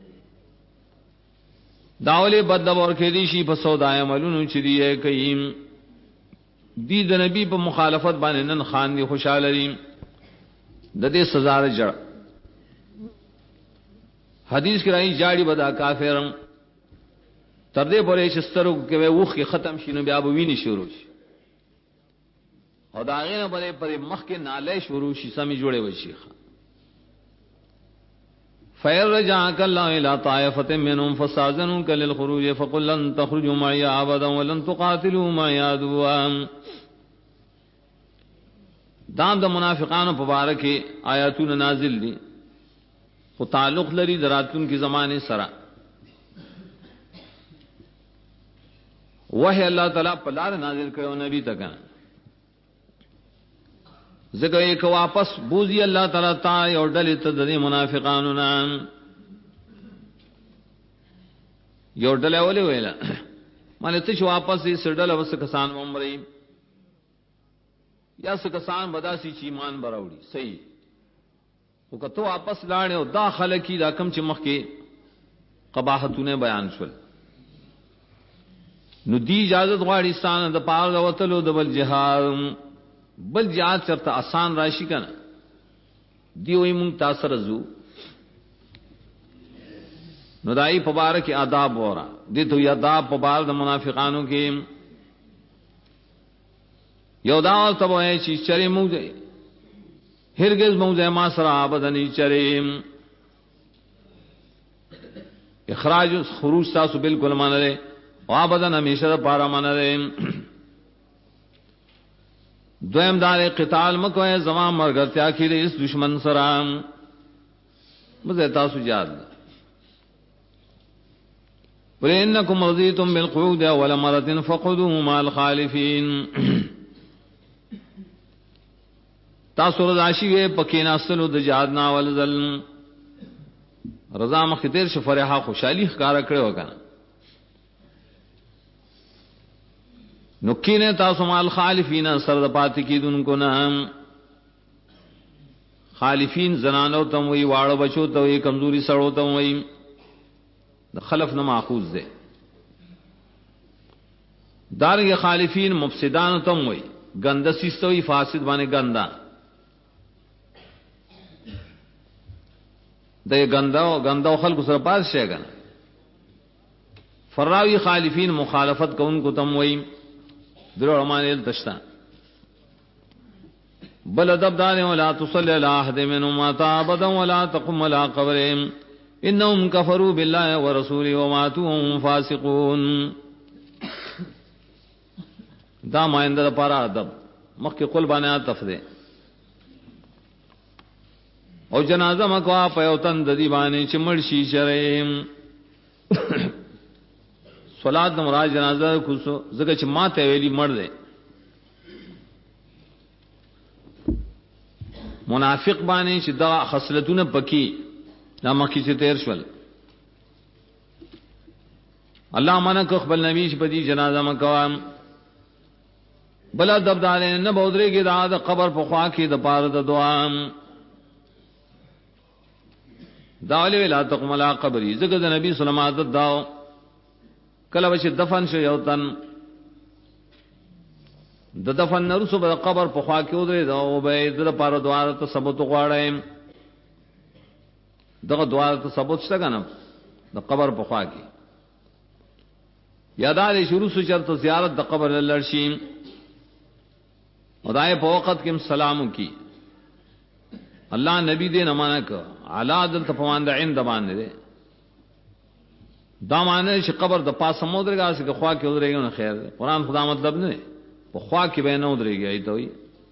داوله بد اور کې دي شي په سودای عملونو چې دی کيم دی د نبی په مخالفت باندې نن خان دی خوشاله دي د دې سزا رجړ حدیث کې راځي جاړي بدا کافرم تر دې پورې چې سترو کې وښ کې ختم شینو بیا به ویني شروع شي او دا غینه پر مخ کې ناله شروع شي سمې جوړې وشي فَيَرْجَعَكَ اللَّهُ إِلَى طَائِفَةٍ مِّنْهُمْ فَاسْتَأْذَنُوكَ لِلْخُرُوجِ فَقُل لَّن تَخْرُجُوا مَعِيَ أَبَدًا وَلَن تُقَاتِلُوا مَعِيَ عَدُوًّا دام د منافقانو په باره کې آیاتونه نازل دي او تعلق لري دراتون کې زمانه سره وحی الله تعالی په لار نازل کړو نبی ته زګه یک واپس بوزي الله تعالی تا یو ډلې ته د منافقانو نه یو ډلې ولې ویلا مله ته واپس یې سړل وس کسان عمرې یا څه کسان بداسي چې ایمان براوړي صحیح او کته واپس لاړ او داخله کی دا کم چې مخ کې قباحتونه بیان شول نو دی اجازه غواړي ستانه د پاره وتلو د بل جهاد بل جهاد چرته آسان راشي کنه دی وې مونږ تاسو رزو نو دای په باره کې آداب ورا دي ته آداب په باره د منافقانو کې یو دا ته وایي چې چرې مونږ هرگز مونږه ما سره ابدنی چرې اخراج خروج تاسو بالکل مانره او ابدن همیشه پارا مانره دویم دار قتال مکوئے زمان مرگرتیا کی دے اس دشمن سرام مزے تاسو جاد وَإِنَّكُمْ رَضِيتُمْ بِالْقُعُودِ أَوَّلَ مَرَّةٍ فَقْعُدُوا مَعَ الْخَالِفِينَ تاسو رضاشی وے پکینا سلو د جادنا ولذل رضا مختیر شفرها خوشحالی ښکارا کړو کنه نکینه تاسو مال خالفین سر د پات کی دن کو نام خالفین زنانو تم وی واړو بچو ته وی کمزوري سړو ته وی د خلف نه ماخوذ ده دارنګه خالفین مفسدان تم وی ګنده سیستوي فاسد باندې ګندا د ګندا خلکو سره پاس شيګن فراوی خالفین مخالفت کوونکو تم وی درو رمانه دشتا بل ادب دار ولا تصلي على احد منهم مات ابدا ولا تقم على قبرهم انهم كفروا بالله ورسوله وماتوا وهم فاسقون. دا ماینده لپاره ادب مخکې قل باندې تفده او جنازه مکوا په یو تن د دی باندې چې مړ شي شرعي صلات د مراد جنازه کوسو زګه چې ماته ویلي مړ دی. منافق باندې چې دا خصلتونه پکې دا مخکې چې تیر شول الله منک خپل نبی چې په دې جنازه مکوا بلا دبدار نه بودري کې دا د قبر په خوا کې د پاره د دعا دا ولې لا تقم على قبري زګه د نبی صلی الله علیه وسلم داو کله چې دفن شو یو تن د دفن نرسو په قبر په خوا کې ودرې دا او به د پاره دعا ته ثبوت غواړم دغه دعا ته ثبوت شته کنه د قبر په خوا کې یادار شروع سو چرته زیارت د قبر لړشیم خدای په وخت کې سلام کی الله نبی دې نه مانک اعلی دل تفوان د عند باندې دا معنی چې قبر د پاسه مو درګه چې خوا کې ودرېږي نو خیر دی. قرآن خدا مطلب نه په خوا کې به نه ودرېږي ایته وي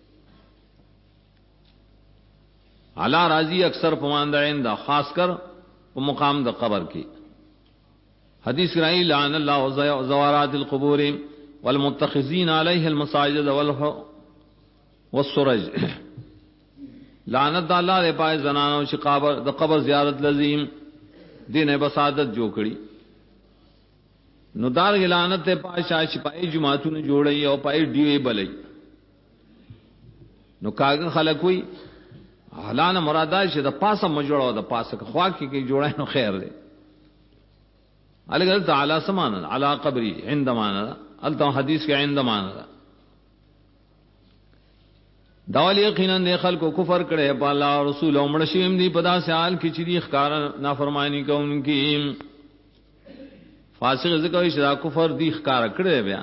اعلی راضی اکثر پوان د عند خاص کر په مقام د قبر کې حدیث رائی لعن الله زوارات القبور والمتخذین علیه المساجد والسرج لعنت الله دې پای زنانو چې د قبر زیارت لازم دینه بسادت جو کړي نو دار لعنت ته پای شای پای جماعتونه جوړي او پای ډیوي بلې نو کاغه خلک وي اعلان مراده چې د پاسه مجوړو د پاسه خوا کې جوړای نو خیر دی. الګ تعالی سمان علی قبری عندما الته حدیث کې عندما داول یقینا د خلکو کفر کړي په الله او رسول او مړشیم دی په داسې حال کې چې دی ښکار نافرمانی کوونکی فاسق ذکر شدا کفر دی ښکار کړي بیا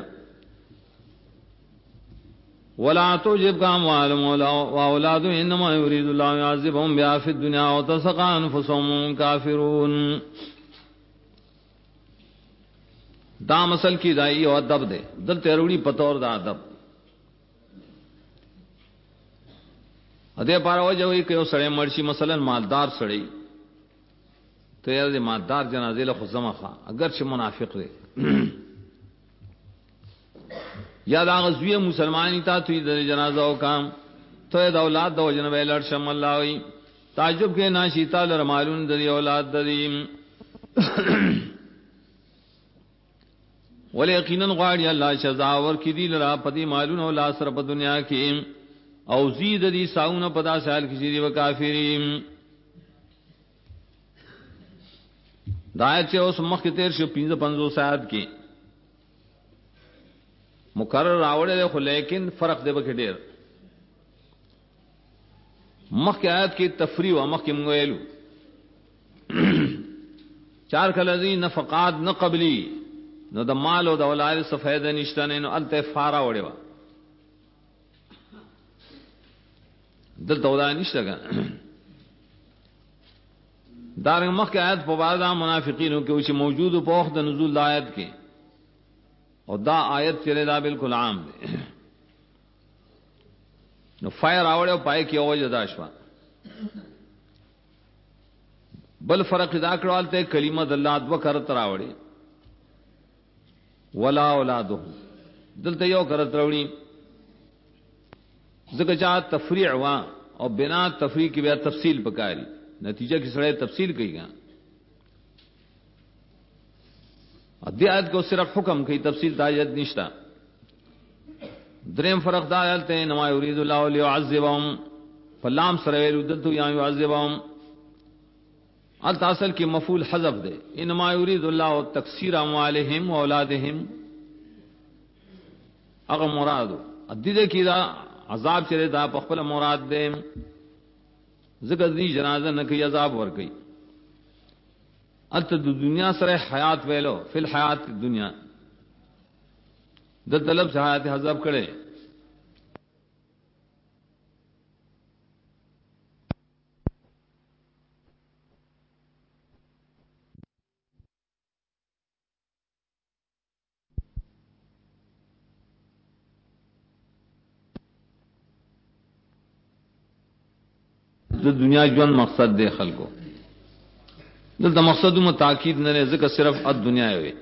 ولا توجب اموالهم واولاد انما يريد الله يعذبهم بها في الدنيا وتسقى انفسهم كافرون. دا مسل کی دای او ادب دے دل تیروڑی پتور دا ادب اده پاره وجوي کې یو سړی مرشي مثلا مالدار سړی ته یې مالدار جنازې له خزمخه اگر چې منافق دی یا دا غزوی مسلمانی تا توی د جنازه او کام ته د اولاد د وجنه ویلړ شم الله وي تعجب کې ناشی تعالی مالون د اولاد د ول یقینا غواړي الله شزاور کې دی لرا پدی مالون او لا سر په دنیا کې او زید دی ساونه پدا سال کې دی وکافرین دایته چې اوس مخ کې تیر شو 55 ساعت کې مقرر راوړل خو لیکن فرق دی به ډیر مخ کې آیات کې تفریح او مخ کې موږ ویلو چار کله دي نفقات نه قبلی نو د مال او د اولاد څخه فائدہ نشته نه نو الته فارا وړي دلته ودا نشته ګان دار مخ کې آیات په بعض منافقینو کې چې موجود په وخت د نزول آیات کې او دا آیت چې دا بالکل عام دی نو فایر راوړو پای کې اوجه داشوا بل فرق دا کړوال ته کلمه د الله دو کر تر راوړي ولا اولادو دلته یو کر تر راوړي ځکه چې تفریع وا او بنا تفریع کې بیا تفصیل پکاري نتیجه کې سره تفصیل کوي ادیات کو صرف حکم کی تفصیل دایت نشتا دریم فرق دا آلتے انما یرید اللہ لیعذبهم فلام سرویل دلتو یا یعذبهم الت اصل کی مفعول حذف دے انما یرید اللہ تکثیر اموالهم و اولادهم اغه مراد ادیده کی دا عذاب چره دا په خپل مراد دے ذکر دی جنازه نه کی عذاب ور کوي الته د دنیا سره حیات ویلو فل حیات دنیا د طلب حیات حذف کړي د دنیا ژوند مقصد دی خلکو دلته مقصد مو تاکید نه ذکر صرف الدنیا وي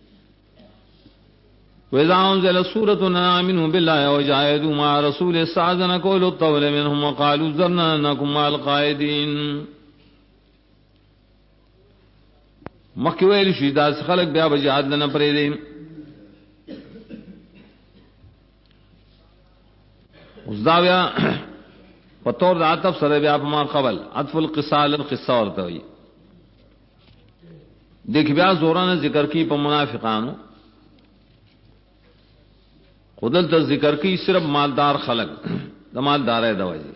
وإذا أنزل سورة آمنوا بالله وجاهدوا مع رسول استأذن كل الطول منهم وقالوا ذرنا أنكم مع القائدين مخکې ویل شي دا خلک بیا به جهاد نه پرې دي اوس دا بیا په تور د عطف سره بیا په ما قبل عطف القصال القصه ورته وي دیکھ بیا زورانه ذکر کی په منافقانو خودل ته ذکر کی صرف مالدار خلق د مالدارې دوایي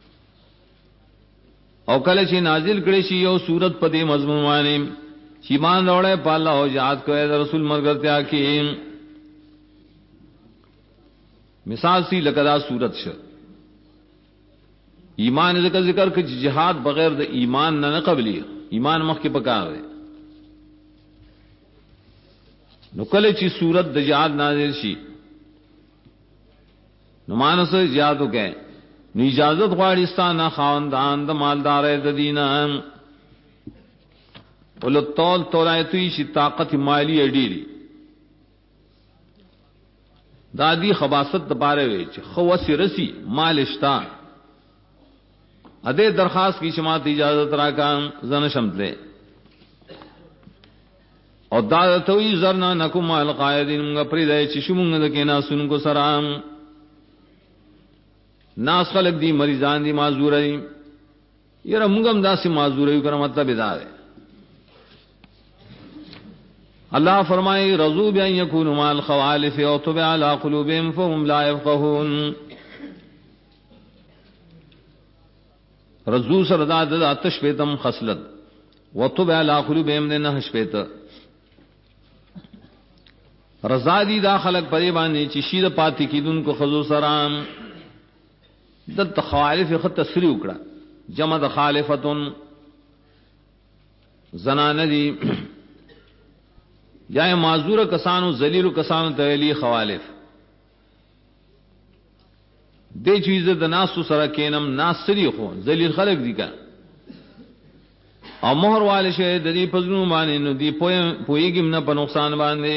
او کله چې نازل کړي شي یو صورت په دې مضمون باندې چې ایمان وروړې په الله او jihad کوي د رسول مرګرتیا کې مثال سی لکدا صورت شه ایمان ذکر کې jihad بغیر د ایمان نه قبلي ایمان مخکې پکار دی نو کله چې صورت د jihad نازل شي نو مانس jihad وکړي نو اجازت غواړي ستانه خاوندان د مالدارې د دینه ولو تولایتوی شي طاقت مالی اډيري دادی خباست د باره وي چې خو وسرسي مال شتا اده درخواست کی شمات اجازت راکام زن شمتله او دا توي زرنا نکم القائدین غپری دای چې شومنګ د کینا سن کو سلام ناس خلق دی مریضان دی معذور دی یره موږ هم داسې معذور یو کنه مطلب دا دی اللہ فرمائے رضو بان یکونوا مع الخوالف وطبع على قلوبهم فهم لا يفقهون رضو سردا د آتش پیتم خصلت وطبع على قلوبهم نه شپیت رضا دی دا خلق پرې باندې چې شید پاتې کیدون کو خذو سرام د خوالف خط تسری وکړه جمع د خالفتن زنان دی یا معذور کسانو ذلیل کسانو تویلی خوالف دې چیز د ناس سره کینم ناس سری خو ذلیل خلق دي کا او مہر والے شه د دې پزنو باندې نو دی پویګم نه په نقصان باندې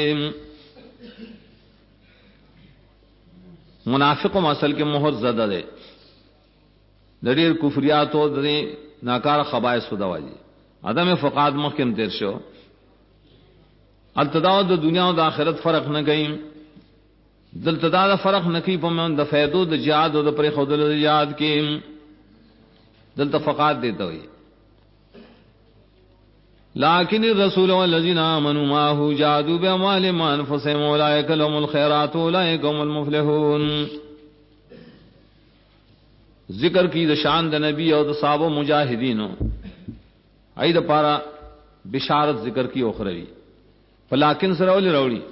منافق مسل کې مہر زده ده د ډېر کفریات او د ناکار خبائث خداوږي عدم فقاد مخکم تیر شو التداو د دنیا او د آخرت فرق نه کوي دلته دا فرق نه کوي په من د فائدو د jihad او د پرې خودل د jihad کې دلته فقات دیته وي لكن الرسول والذين آمنوا معه جاهدوا بأموالهم وأنفسهم أولئك لهم الخيرات أولئك هم المفلحون ذکر کی د شان د نبی او د صحابه مجاهدینو اې د پارا بشارت ذکر کی اخروی فلاکن سره ول راوړي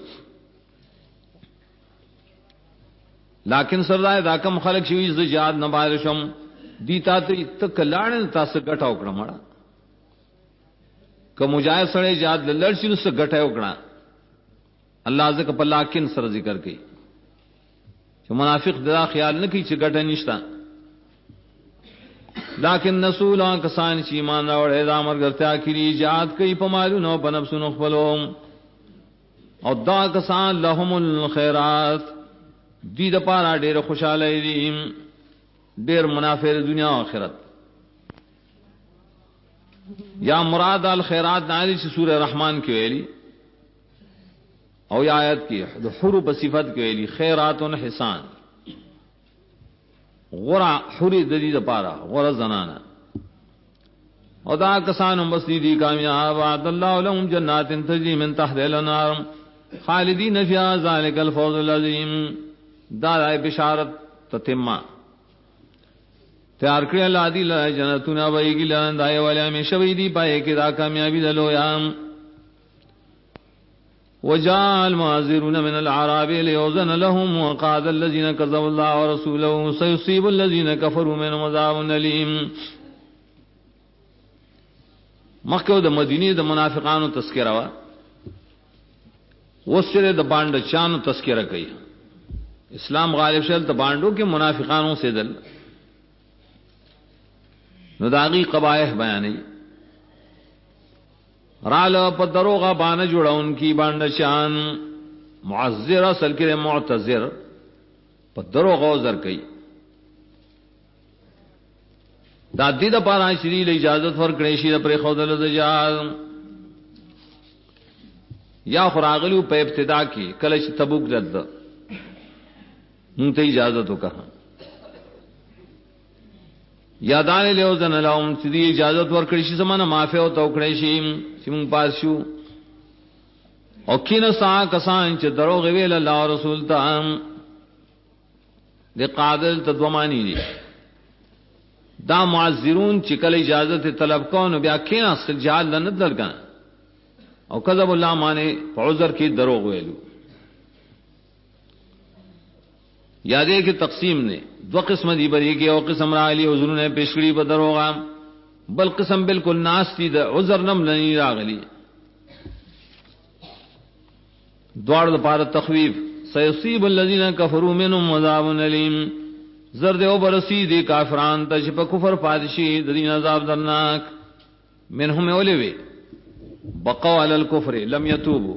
لکن سره دا کم خلق شوی ز jihad نه باندې شم دی تا ته کلاړ تاسو ګټاو کړم مړه که مجاهد سره jihad لړ شي نو څه ګټاو کړه الله ځکه په لکن سره ذکر کوي چې منافق دا خیال نه کوي چې ګټه نشته لیکن رسول کسان چې ایمان راوړل دا مرګرتیا کړي jihad کوي په مالونو په نفسونو خپلوم او دا کسان لهم الخيرات دی د پاره ډېر خوشاله دي ډېر منافع دنیا او آخرت یا مراد الخيرات نازل چې سورہ رحمان کې ویلي او یا آیت کې د حروف صفات کې ویلي خیرات حسان غرا حری د دې لپاره غرا زنانه او دا کسان بس دي کامیاب وعد الله لهم جنات تجري من تحتها الانهار خالدین فیها ذلک الفوز العظیم دا بشارت تتمه تیار کړل ادي له جنتونه وایګی لاندای ولا همیشه وی دی پای کې دا کامیابی دلو یام وجعل معذرون من العرب ليوزن لهم وقاد الذين كذبوا الله ورسوله سيصيب الذين كفروا منهم عذاب اليم مکه د مدینه د منافقانو تذکرہ وا وسره د باند چانو تذکرہ کوي اسلام غالب شل د باندو کې منافقانو سے دل نو داغي قبائح بیانې رالو په دروغه باندې جوړون کی باندې شان معذر اصل کې معتذر په دروغه عذر کوي دا دې د پاره شری له اجازه ورکړې شي پر خودل د جهاد یا خراغلو په ابتدا کې کله چې تبوک دد مونږ ته اجازه وکړه یادان له ځن لهم چې دې اجازه ورکړې شي زمانه معافي او توکړې شي چې مونږ پاس شو او کینه سا کسان چې دروغ ویل الله رسول ته د قادل تدومانی دي دا معذرون چې کله اجازه طلب کوو بیا کینه اصل جهاد نه درګا او کذب الله معنی په عذر کې دروغ ویلو یادې کې تقسیم نه دو قسم دی بری کې او قسم را علی عذرونه پیشکړي په دروغه بل قسم بالکل ناس دي د عذر نم نه راغلي دوار د پاره تخویف سيصيب الذين كفروا منهم عذاب اليم زرد او برسی دی کافران ته چې په کفر پادشي د دین عذاب درناک منهم اولوي بقوا على الكفر لم يتوبوا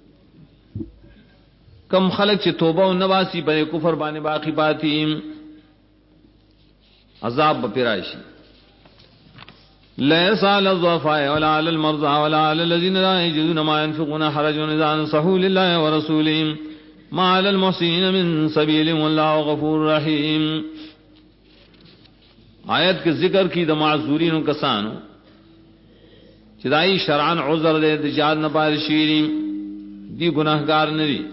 کم خلق چې توبه او نواسی په کفر باندې باقی پاتې عذاب به پیراشي ليس على الضعفاء ولا على المرضى ولا على الذين لا يجدون ما ينفقون حرج إذا نصحوا لله ورسوله ما على المحسنين من سبيل والله غفور رحيم آیت کے ذکر کی د معذورین کسانو چې دای شرعن عذر دې د جهاد نه پاره شي دی گناهګار نه دي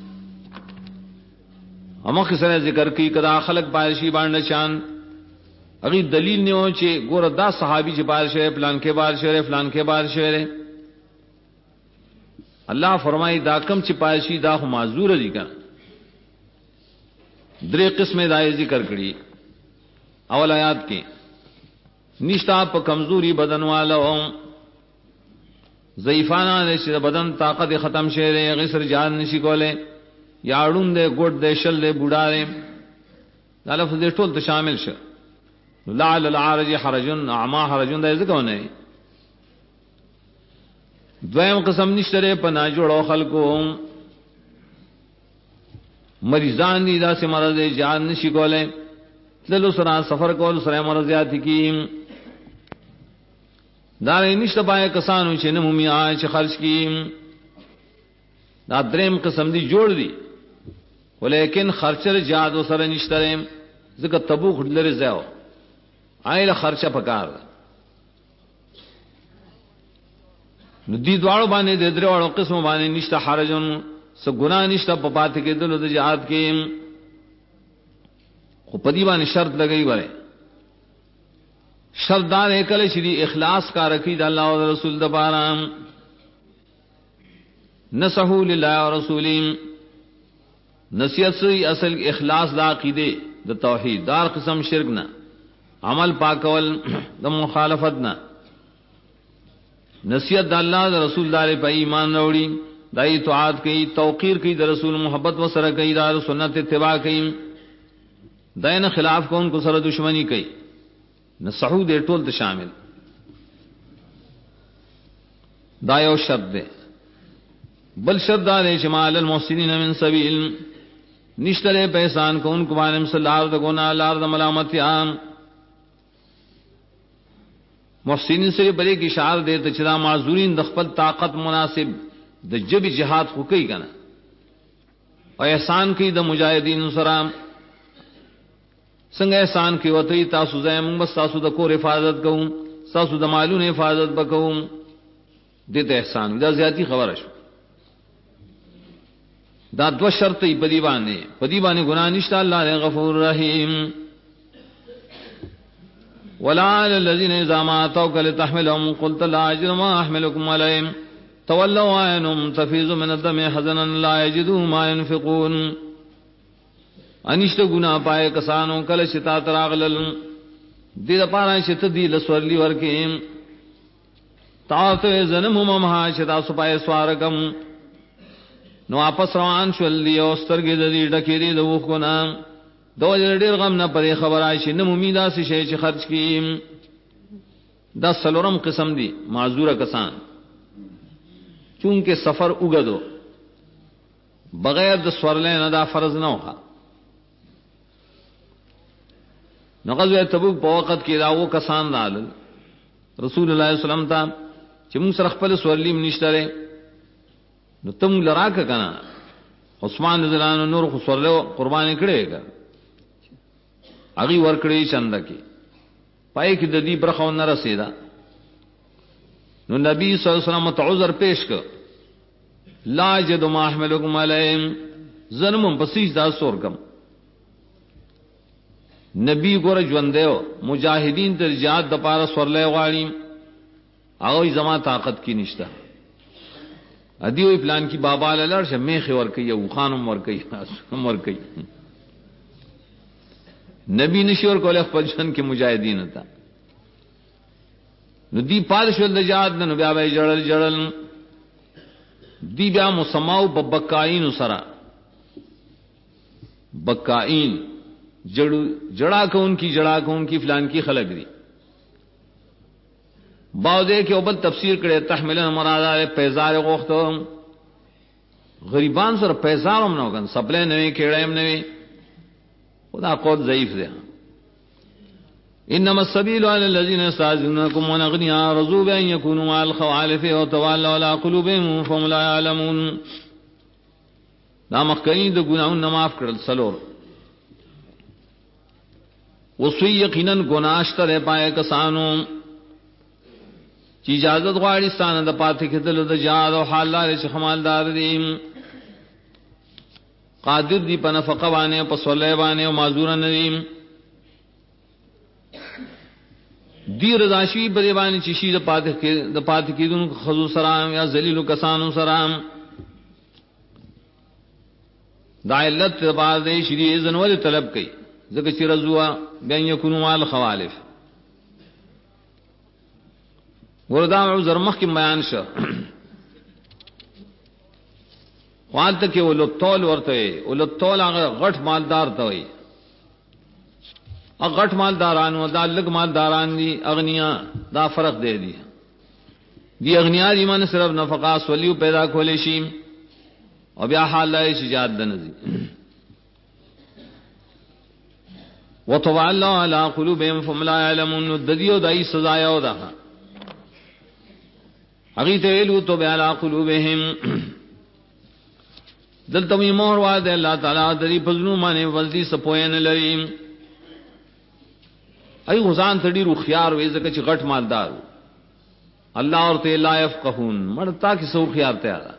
همغه سره ذکر کی کدا خلق پاره شي باندې شان اغي دلیل نه و چې ګور دا صحابي چې بار شهر پلان کې بار شهر فلان کې بار شهر الله فرمایي دا کم چې پایشي دا خو معذور دي کنه درې قسمه دای ذکر کړی اول آیات کې نشتا په کمزوري بدن والو ضعیفانه چې بدن طاقت ختم شهر غسر جان نشي کوله یاړون دې ګډ دې شل دې بوډاره دا لفظ دې ټول ته شامل شه لعل العارج حرج اعما حرج دا ځکه نه دویم قسم نشتره په ناجوړو خلکو مریضان دي دا سه مرض جان نشي کوله تللو سره سفر کول سره مرضیات کی دا نشته پای کسانو چې نمومي چې خرج کی دا دریم قسم دي جوړ دي ولیکن خرچر جهاد سره نشتره ځکه تبوک لري ځاو آئله خرچه پکار نو دی دوالو باندې د درې وړو قسم باندې نشته حرجن څه ګناه نشته په پات کې دلو د جهاد کې خو پدی باندې شرط لګئی وره شرط دا نه کله چې اخلاص کا رکھی د الله او رسول د بارام نصحو لله او رسولین نصیحت سي اصل اخلاص د عقیده د توحید دار قسم شرک نه عمل پاکول د مخالفت نه نصیحت د الله د رسول الله په ایمان وروړي دای اطاعت کوي توقیر کوي د رسول محبت وسره کوي د سنت اتباع کوي داینه خلاف کوونکو سره دشمنی کوي نصحو دې ټول ته شامل دا یو شرط ده بل شرط دا چې مال المحسنین من سبیل نشتره پیسان کوونکو باندې صلاح د ګنا لار د ملامت عام محسنین سے بڑے کی اشعار دے ته چې دا معذورین د خپل طاقت مناسب د جبی جهاد خو کوي کنه او احسان کوي د مجاهدین سره څنګه احسان کوي وته تاسو زم بس تاسو د کور حفاظت کوم تاسو د مالونو حفاظت وکوم دې ته احسان دا زیاتی خبره شو دا دو شرطې په دی باندې ګناه نشته الله غفور رحیم ولا على الذين اذا ما اتوك لتحملهم قلت لا اجد ما احملكم عليه تولوا عنهم تفيض من الدم حزنا لا يجدوا ما ينفقون انشت گنا پائے کسانو کل شتا تراغلل دې د پاره شت دی لسورلی ورکې تاسو زنم مها شتا سپای سوارکم نو واپس روان شول دی او سترګې د دې ډکې دي د وښونه دو ډېر غم نه پرې خبره شي نه امیدا سي شي چې خرج کیم دا سلورم قسم دی معذور کسان چونکہ سفر اگدو بغیر د سورلین دا فرض نہ ہوخا نو غزوہ تبوک په وخت کې دا و کسان رال رسول الله صلی الله علیه وسلم ته چې موږ سره خپل سورلیم نشته نو تم لراک کنا عثمان رضی الله عنه نور خو سورلو قربان کړي هغه ور کړی چنده کې پای کې د دې برخه نه رسیدا نو نبی صلی الله علیه وسلم ته عذر پیش کړ لا جد ما احملکم علیهم ظلم پسیج دا سور کم نبی ګور ژوند دیو مجاهدین تر جهاد د پاره سورلې غواړي هغه زما طاقت کې نشته ادیو پلان کی بابا لړ شه میخ ور کوي او خانم ور کوي هم ور کوي نبی نشور کوله خپل ژوند کې مجاهدین تا نو دی پادشل د جهاد نو بیا به جړل دی بیا مسماو ببکائین سرا بکائین جڑا کون کی فلان کی خلق دی باوزے کے اوبل تفسیر کرے تحملن مراد پیزار غوخت غریبان سر پیزارم نو کن سپلے نوی کیڑیم نوی خدا قول ضعیف دے انما السبيل على الذين يستعذنكم ونغنيا رضوا بأن يكونوا مع الخوالف وتولوا على قلوبهم فهم لا يعلمون دا مخکنی د ګناہوں معاف کړل سلور وسوی یقینا گناشتره پای کسانو چې اجازه غواړي ستانه د پاتې کېدل د جهاد او حال لري چې خمالدار دي قادر دي په نفقه باندې په صلیب باندې او معذور نه دي دی رضاشی بری باندې چې شي د پاتې کېدونکو خذو سلام یا ذلیل کسانو سلام دا علت بعد شری اذن ول طلب کوي ځکه چې رضوا بین یکونو مال خوالف وردا عذر مخکې بیان شو خالته کې ولطول ورته ولطول هغه غټ مالدار ته وي هغه غټ مالداران او دا لګ مالداران دي اغنیا دا فرق دی دی اغنیا ایمان صرف نفقات ولیو پیدا کولې شي او بیا حال لای شجاعت دنزي وطبع الله على قلوبهم فهم لا يعلمون ددیو دای سزا یو ده اغه ته ویلو تو على قلوبهم دلته می مور واد الله تعالی دری پزنو باندې ولدي سپوین لري ای غزان تډی رو خيار وې زکه چې غټ مالدار الله ورته لا يفقهون مرتا کی سو خيار ته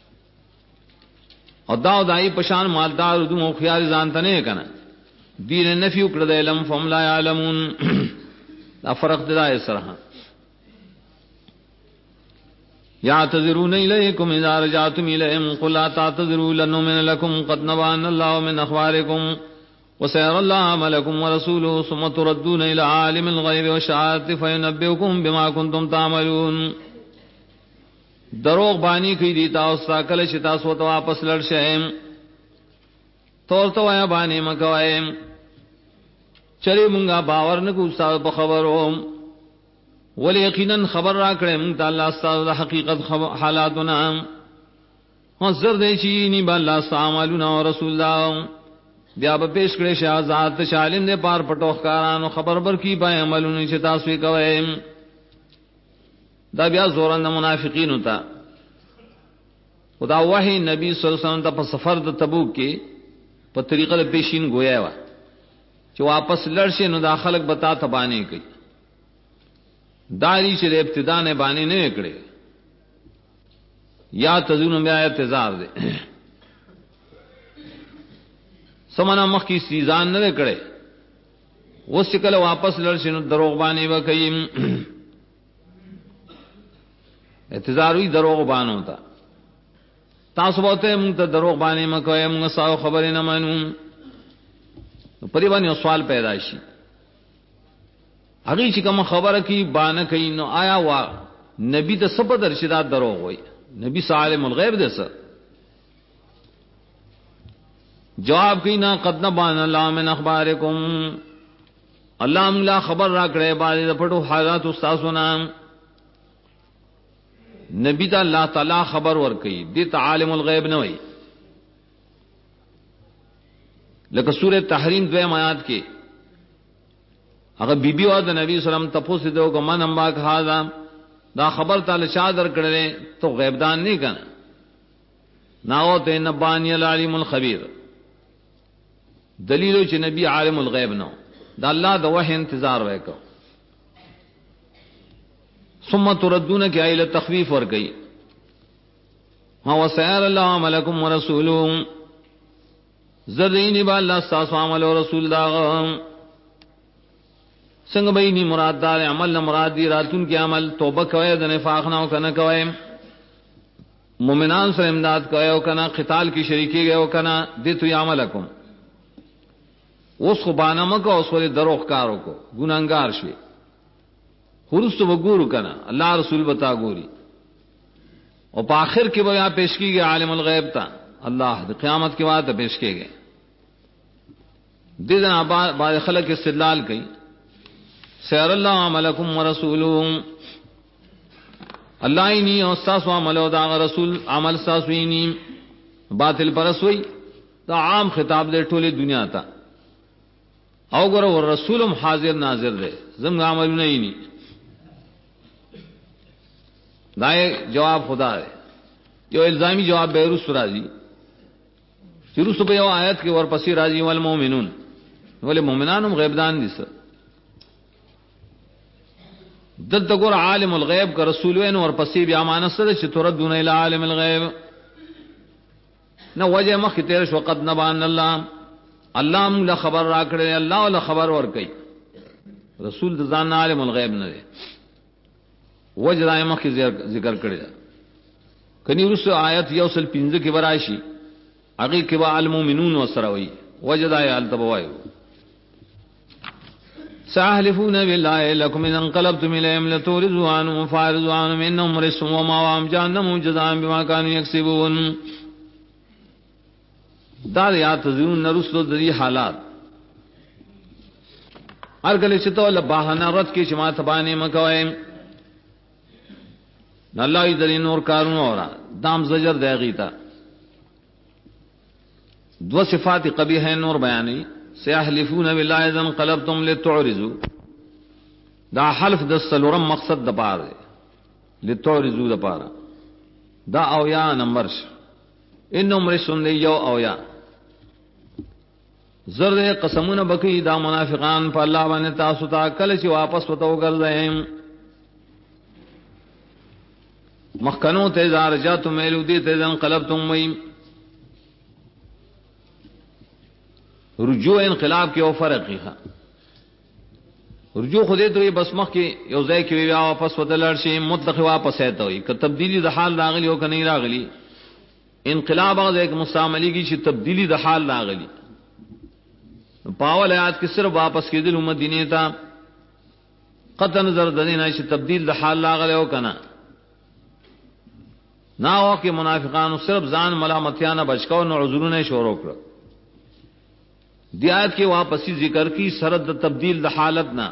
او دا دای پشان مالدار دو خيار ځان ته نه کنه دین نفی کړه د علم فهم لا يعلمون دا فرق دی سره يعتذرون إليكم إذا رجعتم إليهم قل لا تعتذروا لن نؤمن لكم قد نبأنا الله من أخباركم وسيرى الله عملكم ورسوله ثم تردون إلى عالم الغيب والشهادة فينبئكم بما كنتم تعملون دروغ بانی کی دیتا اس کل شتا سو تو واپس لڑ شیم تور تو یا بانی مکوائم چری مونگا باور نکو استاد په خبرو ول یقینا خبر را کړم مونږ ته الله استاد د حقیقت حالاتنا حاضر دی چې نی بل الله سامالونا او رسول الله بیا به پیش کړي شهزاد شالین دې پار پټو ښکارانو خبر بر کی پای عملونه چې تاسو یې کوئ دا بیا زورن منافقین ہوتا خدا وحی نبی صلی الله علیه وسلم ته په سفر د تبوک کې په طریقه د پیشین گویا وا چې واپس لړشه نو دا خلک بتا ته باندې کوي داری چې د ابتدا نه باندې نه کړي یا تزون بیا اعتذار دے سمنا مخ کی سیزان نه کړي اوس کله واپس لړشه نو دروغ باندې وکیم اعتذار وی دروغ باندې ہوتا تاسو بوته موږ ته دروغ باندې مکوې موږ ساو خبرې نه مانو پرې باندې سوال پیدا شي هغه چې کوم خبره کی باندې کوي نو آیا وا نبی ته سبا درشدات دروغ وای نبی عالم الغیب دې سر جواب کینا قد نبان الله من اخبارکم الله املا خبر را کړې باندې پټو حالات استادو نام نبی ته الله تعالی خبر ور کوي دې عالم الغیب نه وي لکه سورۃ تحریم 2 آیات کې هغه بیبي او د نبی سلام تاسو ته وګ من امبا هاذا دا خبر تعالی شاه در کړل ته غیب دان نه کنه ناو ته نبانی العلیم الخبیر دلیل چې نبی عالم الغیب نو دا الله د وحی انتظار وکړو ثم تردون کی ایله تخفیف ور گئی ما وسائل الله عملکم ورسوله زرین با الله تاسو عمل او رسول دا څنګه به ني مراد دار عمل نه مراد دي راتون کې عمل توبه کوي د نفاق نه او کنه کوي مومنان سره امداد کوي او کنه قتال کې شریکي گئے او کنه دې تو عملکم اوس خو باندې مکه اوس ولې دروغ کارو کو ګناګار شي خورستو وګورو کنه الله رسول بتا ګوري او په اخر کې بیا پیش کیږي عالم الغیب تا الله د قیامت کې وعده پیش کیږي دې نه بعد خلک استدلال کوي سیر الله عملکم ورسوله الله اینی او تاسو عمل او دا رسول عمل تاسو اینی باطل پرسوي دا عام خطاب دې ټوله دنیا ته او ګره ور رسولم حاضر ناظر دې زم عملونه اینی دا جواب خدا ہے یو الزامی جواب بیروس راضی چیروس په یو آیت کې ورپسې راضی والمؤمنون ولې مؤمنانم غیب دان دي سر دلته ګور عالم الغیب کا رسول وین ورپسې بیا معنی سره چې تردون الی عالم الغیب نو وجه مخ تیر شو قد نبان الله الله موږ خبر را کړی الله ول خبر ور کوي رسول د ځان عالم الغیب نه دی وجه دائمه کې ذکر کړی دا کني ورسو آیت یوصل 15 کې وراشي هغه کې با المؤمنون وسره وي وجه دا آیت تبوایو ساحلفون بالله لكم ان انقلبتم اليهم لتورزوا عنهم فارزوا عنهم انهم رسوا وما وام جهنم جزاء بما كانوا يكسبون دا یا تزون نرسل ذی حالات هر کله چې ته له بهانه رد کې چې ما تبانه مکوي الله ای درې نور کارونه اورا دام زجر دیږي تا دو صفات قبیح نور بیانې سيحلفون بالله اذا انقلبتم لتعرضوا دا حلف د سلورم مقصد د پاره لتعرضوا د پاره دا او یا نمبر انهم رسول یو او یا زر قسمونه بکی دا منافقان په الله باندې تاسو ته کله چې واپس وته وګرځئ مخکنو ته زارجاتم ملودی ته انقلبتم ویم رجوع انقلاب کې او فرق ښه رجوع خو دې ته بس مخ کې یو ځای کې بیا واپس ودلړ شي مطلق واپس ایته وي که تبدیلی د حال راغلی او کني راغلی انقلاب هغه یک مستعملی کی چې تبدیلی د حال راغلی پاول آیات کې صرف واپس کېدل مدینه ته قطع نظر د دې نه چې تبدیل د حال راغلی او کنه نا او کې منافقانو صرف ځان ملامتیانه بچکاو نو عذرونه شروع کړ دی آیت کې واپسی ذکر کی سرد د تبدیل د حالت نه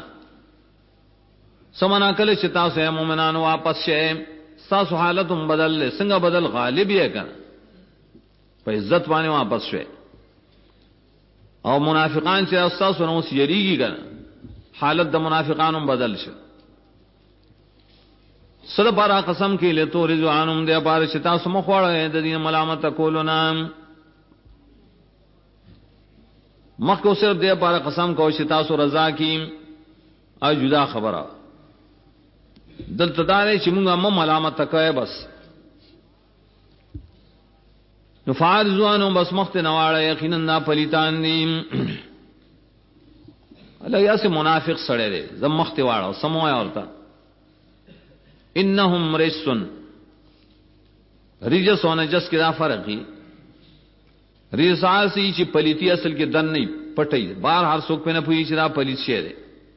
سمنا کله چې تاسو مومنانو واپس شئ تاسو حالتم بدل څنګه بدل غالب یې کړ په عزت باندې واپس شئ او منافقان چې تاسو نو سیریږي کړ حالت د منافقانو بدل شي سره بارا قسم کې له تو رضوانم دې بار چې تاسو مخوړې د دې ملامت کولونه مخکو صرف دې بار قسم کو چې تاسو رضا کی او جدا خبره دلته دا نه چې موږ هم ملامت کوي بس نو فارزوانو بس مخت نواړه یقینا نا پلیتان دي الله یا سه منافق سره دي زم مخت واړه سموي اورتا انهم رجسن رجس او نجس کې دا فرق دی رجس چې پلیتی اصل کې دن نه پټي بار هر څوک په نه پوي چې دا پلیت شه دی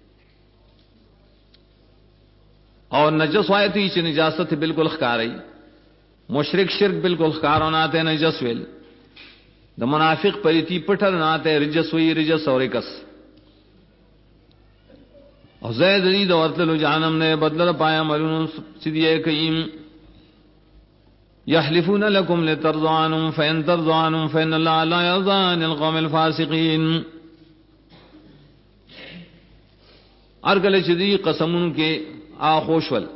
او نجس وایي چې نجاست بالکل ښکاري مشرک شرک بالکل ښکارونه ته نجس ویل د منافق پلیتی پټر نه ته رجس وی رجس اور کس او زید دی ورتلو جهنم نے بدل پایا عملون سدیه کئیم يحلفون لكم لترضوا عنهم فإن ترضوا عنهم فإن الله لا يرضى عن القوم الفاسقين. ارګل چې دی قسمونو کې خوشول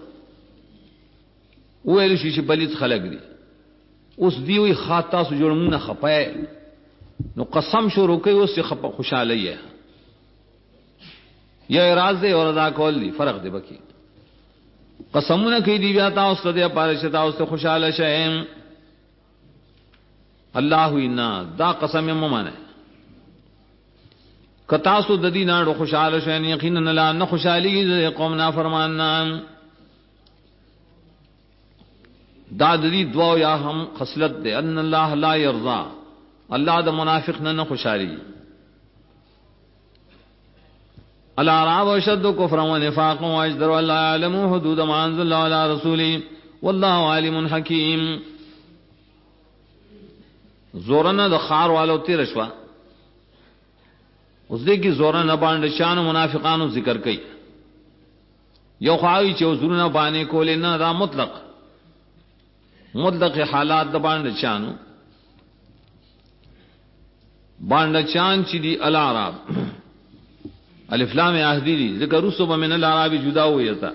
ویل شي چې بلیت خلق دي اوس دی وی خاطا سو جوړمونه خپای نو قسم شروع کوي اوس خپ خوشاله یې یا راز دی اور ادا کول دي فرق دی بکی قسمونه کوي دی بیا تاسو ته پارشتا اوس خوشاله شئ الله وینا دا قسم یې ممانه کتا سو د دې نه خوشاله شئ یقینا لا نه خوشالي قوم نافرمان نه دا دې دعا یا هم خصلت دے ان الله لا يرضى الله د منافق نه خوشالي الاعراب اشد كفرا ونفاقا واجدر والله يعلم حدود ما انزل الله على رسوله والله عالم حكيم. زورنا د خار والو تیر شوا اوس دې کی زورنا باندې شان منافقانو ذکر کړي یو خواوی چې زورنا باندې کولې نه دا مطلق حالات د باندې چانو باندې چان چې دی الاعراب الف لام عهدی دی ذکر رسوب من الاعراب جدا ہوئی تا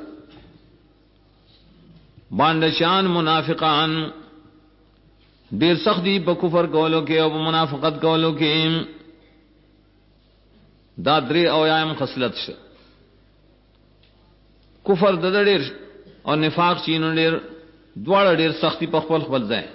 باندې چان منافقان ډیر سخت دی په کفر کولو کې او منافقت کولو کې دا درې او یایم خصلت شه کفر د ډیر او نفاق چینو ډیر دواړه ډیر سختی په خپل خپل ځای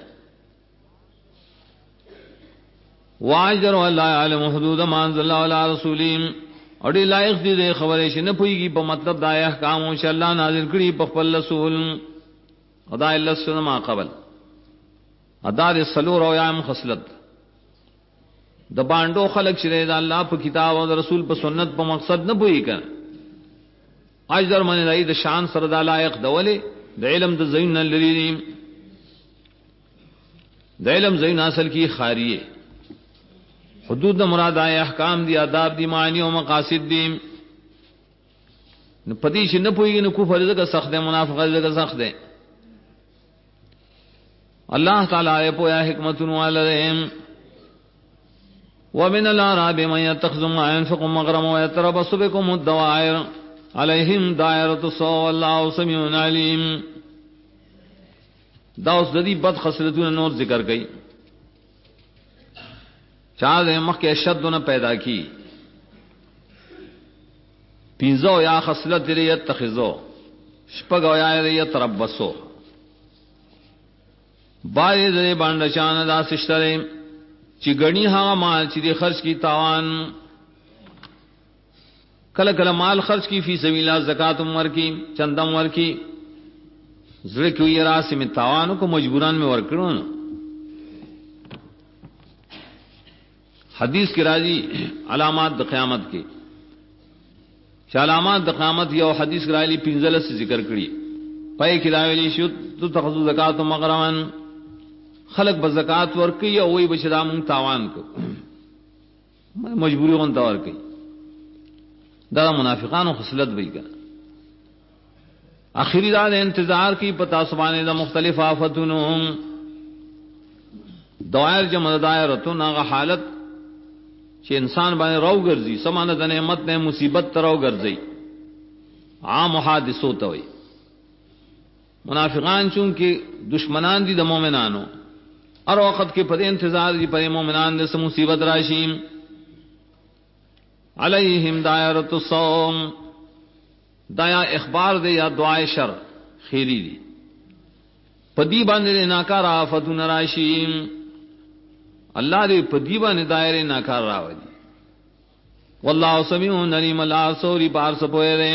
واجر والله علم حدود ما انزل الله على رسوله اور دی لائق دی دے خبرې شنه پويږي په مطلب د احکام او چې الله نازل کړي په خپل رسول خدای الله سره ما قبل ادار سلور او یام خصلت د باندو خلق شری د الله په کتاب او رسول په سنت په مقصد نه پوي کړه اجر من رای د شان سره د لایق دولې د علم د زین لري د علم زین اصل کی خاریه حدود د مراد احکام دی آداب دی معنی او مقاصد دی نو پدې چې نه پويږي نو کفر دغه سخت دی منافقت دغه سخت دی الله تعالی یې پویا حکمتون والهم ومن الاعراب من يتخذ ما ينفق مغرما ويتربص بكم الدوائر عليهم دائرة السوء والله سميع عليم. دا اوس د دې بد خصلتونو نور ذکر کړي چا دې مخکې شدونه پیدا کی پینځو یا خصلت دې یتخذو شپږو یا یتربصو باید دې باندې شان دا سشتره چې غنی هغه مال چې دې خرج کی تاوان کله کله مال خرج کی فی سبیل الله زکات عمر کی چندم ور کی زړه کې یې راسي می تاوانو کو مجبوران میں ور کړو حدیث کی راضی علامات د قیامت کې چې علامات د قیامت یو حدیث راځي پنځله سے ذکر کړي پای کې راویلی شو تو تخذو زکات مغرمن خلق به زکات ورکي او وی بشدا مون تاوان کو مجبوری اون تاور کوي دا منافقانو خصلت وی کا اخیری دا انتظار کی پتا سبانه دا مختلف آفتونو دوائر جمع دائرتون آغا حالت چې انسان باندې راو ګرځي سمانه د نعمت نه مصیبت تراو ګرځي عام حادثو ته وي منافقان چون کې دشمنان دي د مؤمنانو هر وخت کې په انتظار دي په مؤمنان د مصیبت راشي علیہم دائرۃ الصوم دایا اخبار دے یا دعائے شر خیری دی پدی باندې ناکار آفتون راشی اللہ دے پدی باندې دائرے ناکار راوی واللہ سمیع علیم اللہ سوری پار سپوئے دے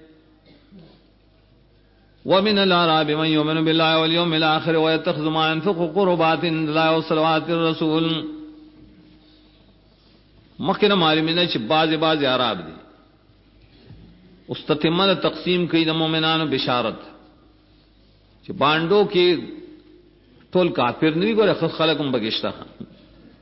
ومن الاعراب من یؤمن باللہ والیوم الاخر ويتخذ ما ينفق قربات اللہ وصلوات الرسول مخکې معلومینه چې باز عرب دي استتمه تقسیم کوي د مؤمنانو بشارت چې باندو کې ټول کافر نه وي ګوره خلکم بغشتہ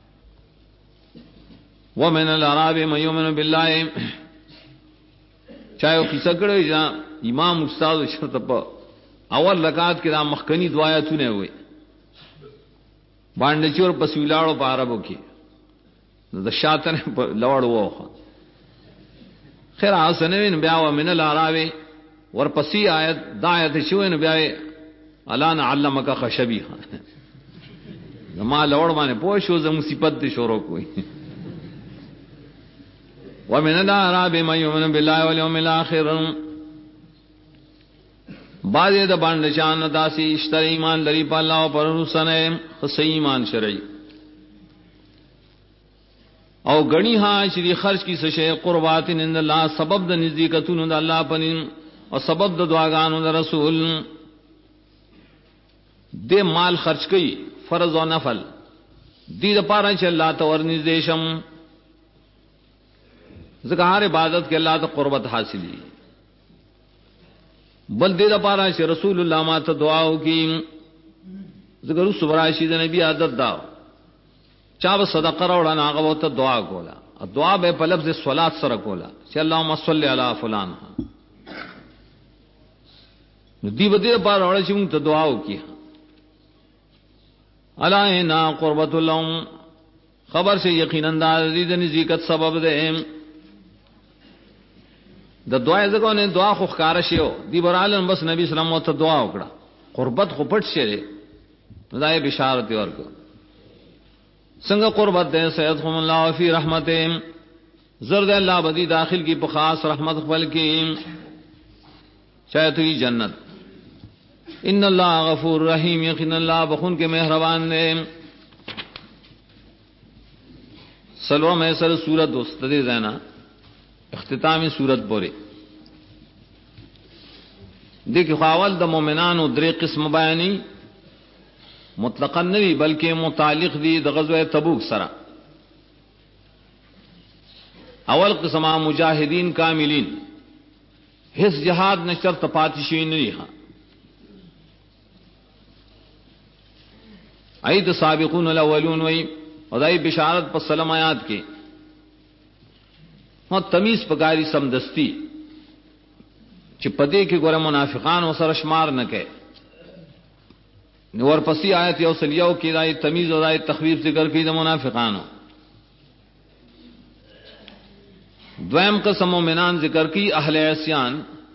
ومن الاعراب من يؤمن بالله چایو کیسه کړی چې امام استاد شرط په اول رکعت کې دا مخکنی دعایتونه وي باندې چور پس ویلاړو په عربو کې د شاتن لوړ وو خیر حسنین بیا ومن الاراوی ورپسې آیت دا آیت شوین بیا الان علمک خشبی ما لوړ باندې پوه شو زمو صفت دي شروع کوي ومن الاعراب من يؤمن بالله واليوم الاخر بعض د باندې شان داسي اشتر ایمان لري په الله او پر رسنه خص ایمان شرعي او غنی ها چې خرج کی څه شی قربات ان الله سبب د نزدېکتونو د الله پنین او سبب د دعاګانو د رسول د مال خرج کړي فرض او نفل دې لپاره چې الله ته ورنږدې شم ځکه هر عبادت کې الله ته قربت حاصلې بل دې لپاره چې رسول الله ما ته دعا وکړي ځکه رسول راشد نبی عادت دا چا به صدقه راوړل هغه وته دعا کوله دعا به په لفظ صلات سره کوله چې اللهم صل علی فلان نو دې بده لپاره راوړل چې موږ ته دعا وکړي الا ان قربت لهم خبر سے یقینا دې د نزدېکت سبب ده د دعا ځکه نه دعا خو ښکارا شیو دی برالن بس نبی اسلام ته دعا وکړه قربت خو پټ شه دا یې بشارت ورکړه څنګه قربت ده سيدهم الله فی رحمته زرد الله بدی داخل کی په خاص رحمت خپل کی شاید ہی جنت ان الله غفور رحیم یقین الله بخون کے مہربان نے سلوہ میں سر سورت استدی زینا اختتامی صورت پوری دیکھ خاول د مومنانو درې قسم بیانی مطلقاً نوی بلکہ متعلق دی د غزوہ تبوک سرا اول قسم مجاہدین کاملین حس جہاد نشر تپاتشی نوی ہاں اید سابقون الاولون وی ادائی بشارت پر سلم آیات کے تمیز پکاری سمدستی چې پدې کې ګوره منافقان او سره شمار نه کوي نور پسې آیت یو سلیو کې دای تمیز او دای تخویف ذکر کوي د منافقانو دویم قسم مومنان ذکر کوي اهل عصیان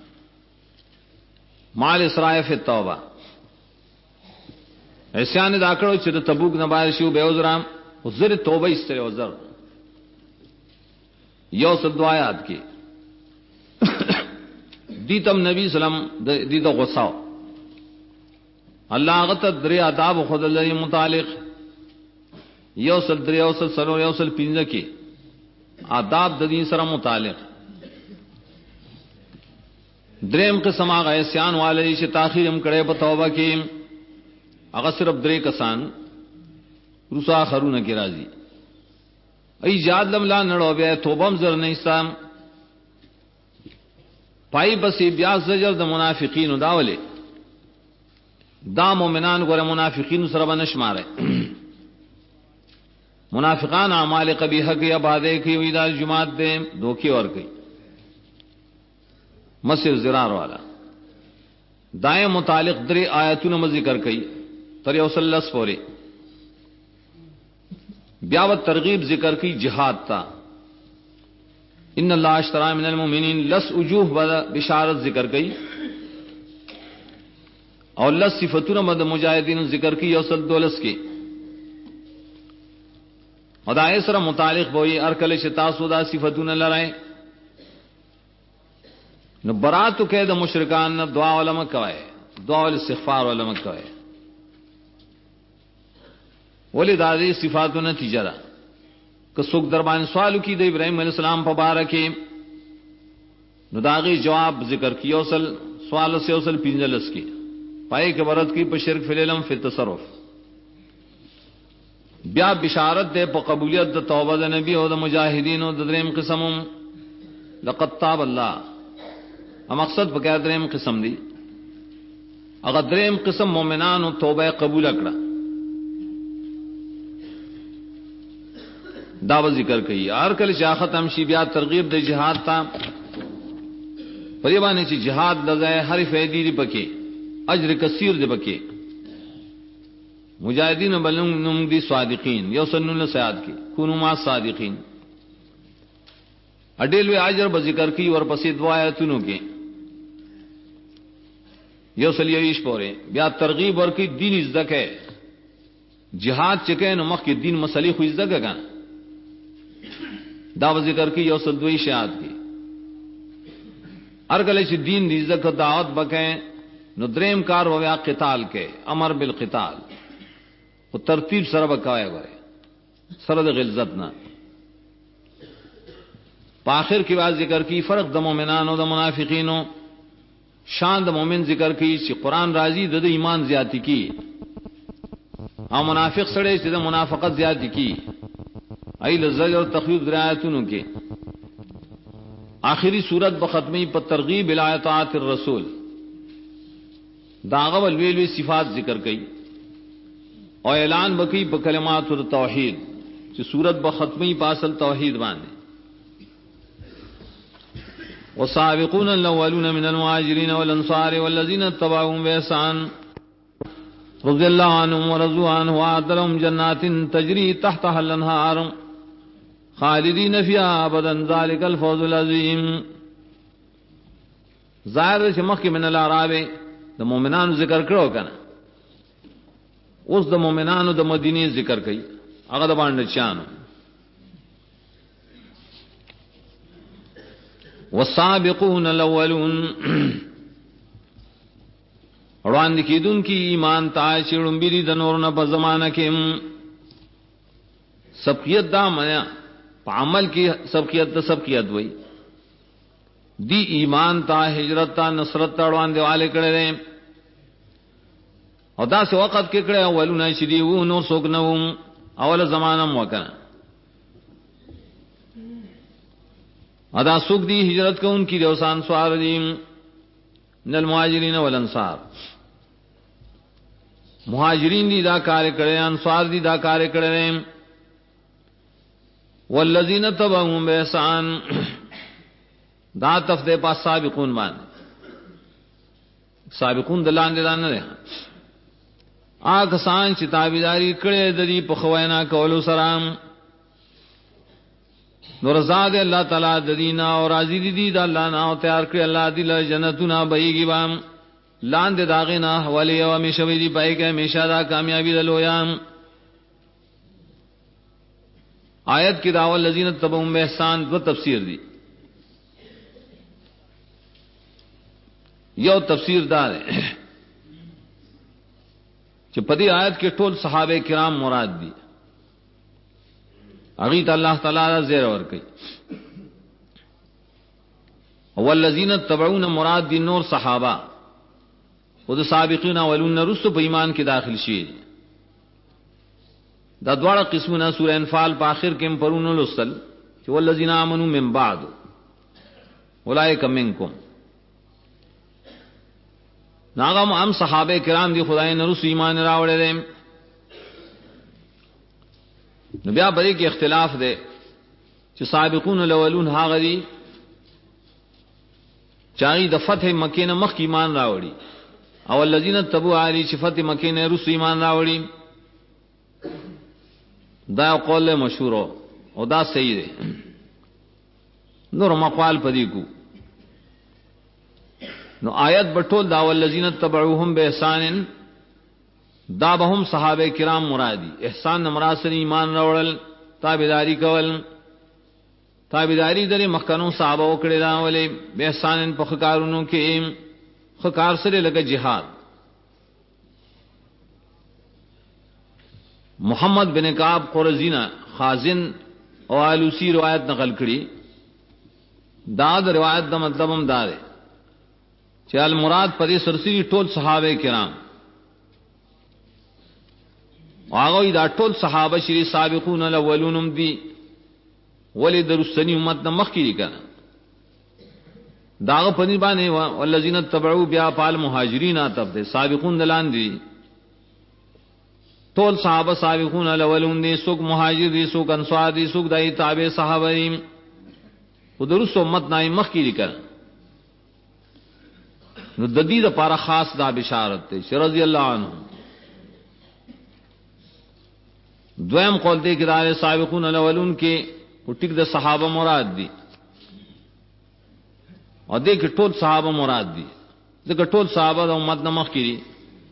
مال اسراف التوبه عصیان دا کړو چې د تبوک نه باندې شو به عذرام عذر توبه استره عذر یو سل دعایات کی دیتم نبی سلام دیت غصاو اللہ غت درې آداب خود الله متعلق یو سل درې یو سل سلو یو سل پنځه کی آداب د دین سره متعلق دریم قسم هغه اسیان والي چې تاخير هم کړي په توبه کې هغه صرف درې کسان رسا خرونه کی راضي ای یاد لملا نړو بیا توبم زر نه استام پای بسې بیا زجر د منافقین داوله دا مومنان ګره منافقین سره بنشماره منافقان اعمال قبیحه کې آباده کې وی دا جماعت دې دوکي اور کوي مسجد زرار والا دائیں متعلق درې آیاتونه ذکر کړي تر یو سلس پورې بیاوت ترغیب ذکر کی جہاد تا ان اللہ اشترى من المؤمنین لس وجوہ بشارت ذکر کی اور لس صفتون مد مجاہدین ذکر کی یوسل دولس کی اور دا اسرا متعلق بوئی ارکل شتاسو دا صفتون لرائے نو براتو کہ دا مشرکان دعا علماء کوئے دعا والاستغفار علماء کوئے ولی دادی صفاتو نتیجہ دا کہ سوک دربان سوالو کی دا ابراہیم علیہ السلام پا بارکی نو داغی جواب ذکر کی اوصل سوال سے اوصل پینزلس کی پائے کے برد کی پا شرک فی العلم فی التصرف بیا بشارت دے پا قبولیت دا توبہ دا نبی او دا مجاہدین او دا دریم قسمم لقد تاب اللہ مقصد پا کیا دریم قسم دی اگر دریم قسم مومنان او توبہ قبول اکڑا دعوت ذکر کئی ہر کل چاہ ختم شی بیا ترغیب دے جہاد تا په دې باندې چې jihad لږه هر فائدې دی پکې اجر کثیر دی پکې مجاهدین بلنم دی صادقین یو سنن سیاد کې کونوا ما صادقین اډیل وی اجر به ذکر کی ورپسې دعا آیاتونو کې یو سلیویش پوره بیا ترغیب ورکی دین زکه jihad چکه نو مخ کې دین مسلې خو زکه کا دا ذکر کی یو سل دوی شهادت کی ارګل چې دین دې زکه دعوت بکې نو دریم کار ویا قتال کې امر بالقتال او ترتیب سره وکاوي غره سره د غلظت نه په اخر کې واز ذکر کی فرق د مؤمنانو او د منافقینو شان د مؤمن ذکر کی چې قران راضی د ایمان زیاتی کی او منافق سره چې د منافقت زیاتی کی ایل زجر تخویف درایتونو کې آخری صورت بختمی په ترغیب الایات الرسول داغه ولوی صفات ذکر کړي او اعلان وکي په کلمات التوحید چې صورت بختمی په اصل توحید باندې والسابقون الاولون من المهاجرين والانصار والذين اتبعوهم بإحسان رضي الله عنهم ورضوا عنه وأعد لهم جنات تجري تحتها الأنهار خالدين فيها ابدا ذلك الفوز العظيم ظاهر چې مخکې من الاعراب د مؤمنانو ذکر کړو کنه اوس د مؤمنانو د مدینه ذکر کړي هغه د باندې چانو والسابقون الاولون وړاندې کیدون کی ایمان ته چړم بيري د نور نه په زمانہ کې سبقیت دا میا په عمل کې سبقیت وای دی ایمان ته هجرت ته نصرت ته وړاندې والے کړي او دا سه وخت کې کړي اولونه چې دی وو نور څوک نه وو اوله زمانہ مو کنه ادا سوق دی ہجرت کو ان کی دوسان سوار دیم من المهاجرین والانصار مهاجرین دی دا کار کړي انصار دی دا کار کړي والذین تبعهم بإحسان دا تفدی پاس سابقون باندې سابقون دلان دلان نه آګه سان چې تابعداري کړي د دې په خوینا کولو سلام نور زاد الله تعالی د دینا او راضی دي د الله نه او تیار کړی الله دې له جنتونه بهيږي وام لاندې داغه نه حواله او همیشه وي دي پای کې همیشه دا کامیابی دلویام آیت کې داول الذین تبعهم بإحسان دو تفسیر دي یو تفسیر دار چې په دې آیت کې ټول صحابه کرام مراد دي اغیت الله تعالی زیر ور کوي والذین تبعون مراد دي نور صحابه او د سابقین اولون رسو په ایمان کې داخل شي دا دواړه قسمونه سورہ انفال په اخر کې پرونو لسل چې والذین آمنوا من بعد اولئک منکم ناغم ام صحابه کرام دي خدای نه رسو ایمان راوړل نو بیا بری کې اختلاف ده چې سابقون الاولون هغه دي چاغي د فتح مکه نه مخ ایمان راوړي او الذين تبعوا علی چې فتح مکه نه رسو ایمان راوړي دا قول مشهور او دا صحیح ده نور مقال پدې کو نو آیت بټول دا والذین تبعوهم بإحسان دا به هم صحابه کرام مرادی احسان مراسل ایمان راوړل تابعداری کول تابعداری درې مخکنو صحابه وکړي دا ولې به احسان په خکارونو کې خکار سره لګه jihad محمد بن کعب قرزینا خازن او علوسی روایت نقل کړي دا د روایت د مطلب هم دا دی چې المراد پدې سرسری ټول صحابه کرام واغوی دا ټول صحابه شری سابقون الاولون دي ولې درستنی امت نه مخ کیږي کنه داغه پنی باندې والذین تبعوا بیا پال مهاجرین اتب دي سابقون دلان دي ټول صحابه سابقون الاولون دي سوق مهاجر دي سوق انصار دي سوق دای تابع صحابه دي او درست امت نه مخ کیږي کنه نو د دې لپاره خاص دا بشارت دی چې رضی الله عنه. دویم قول دی کې دا سابقون الاولون کې ټیک د صحابه مراد دي او دې کې ټول صحابه مراد دي ځکه ټول صحابه د امت نه مخکې دي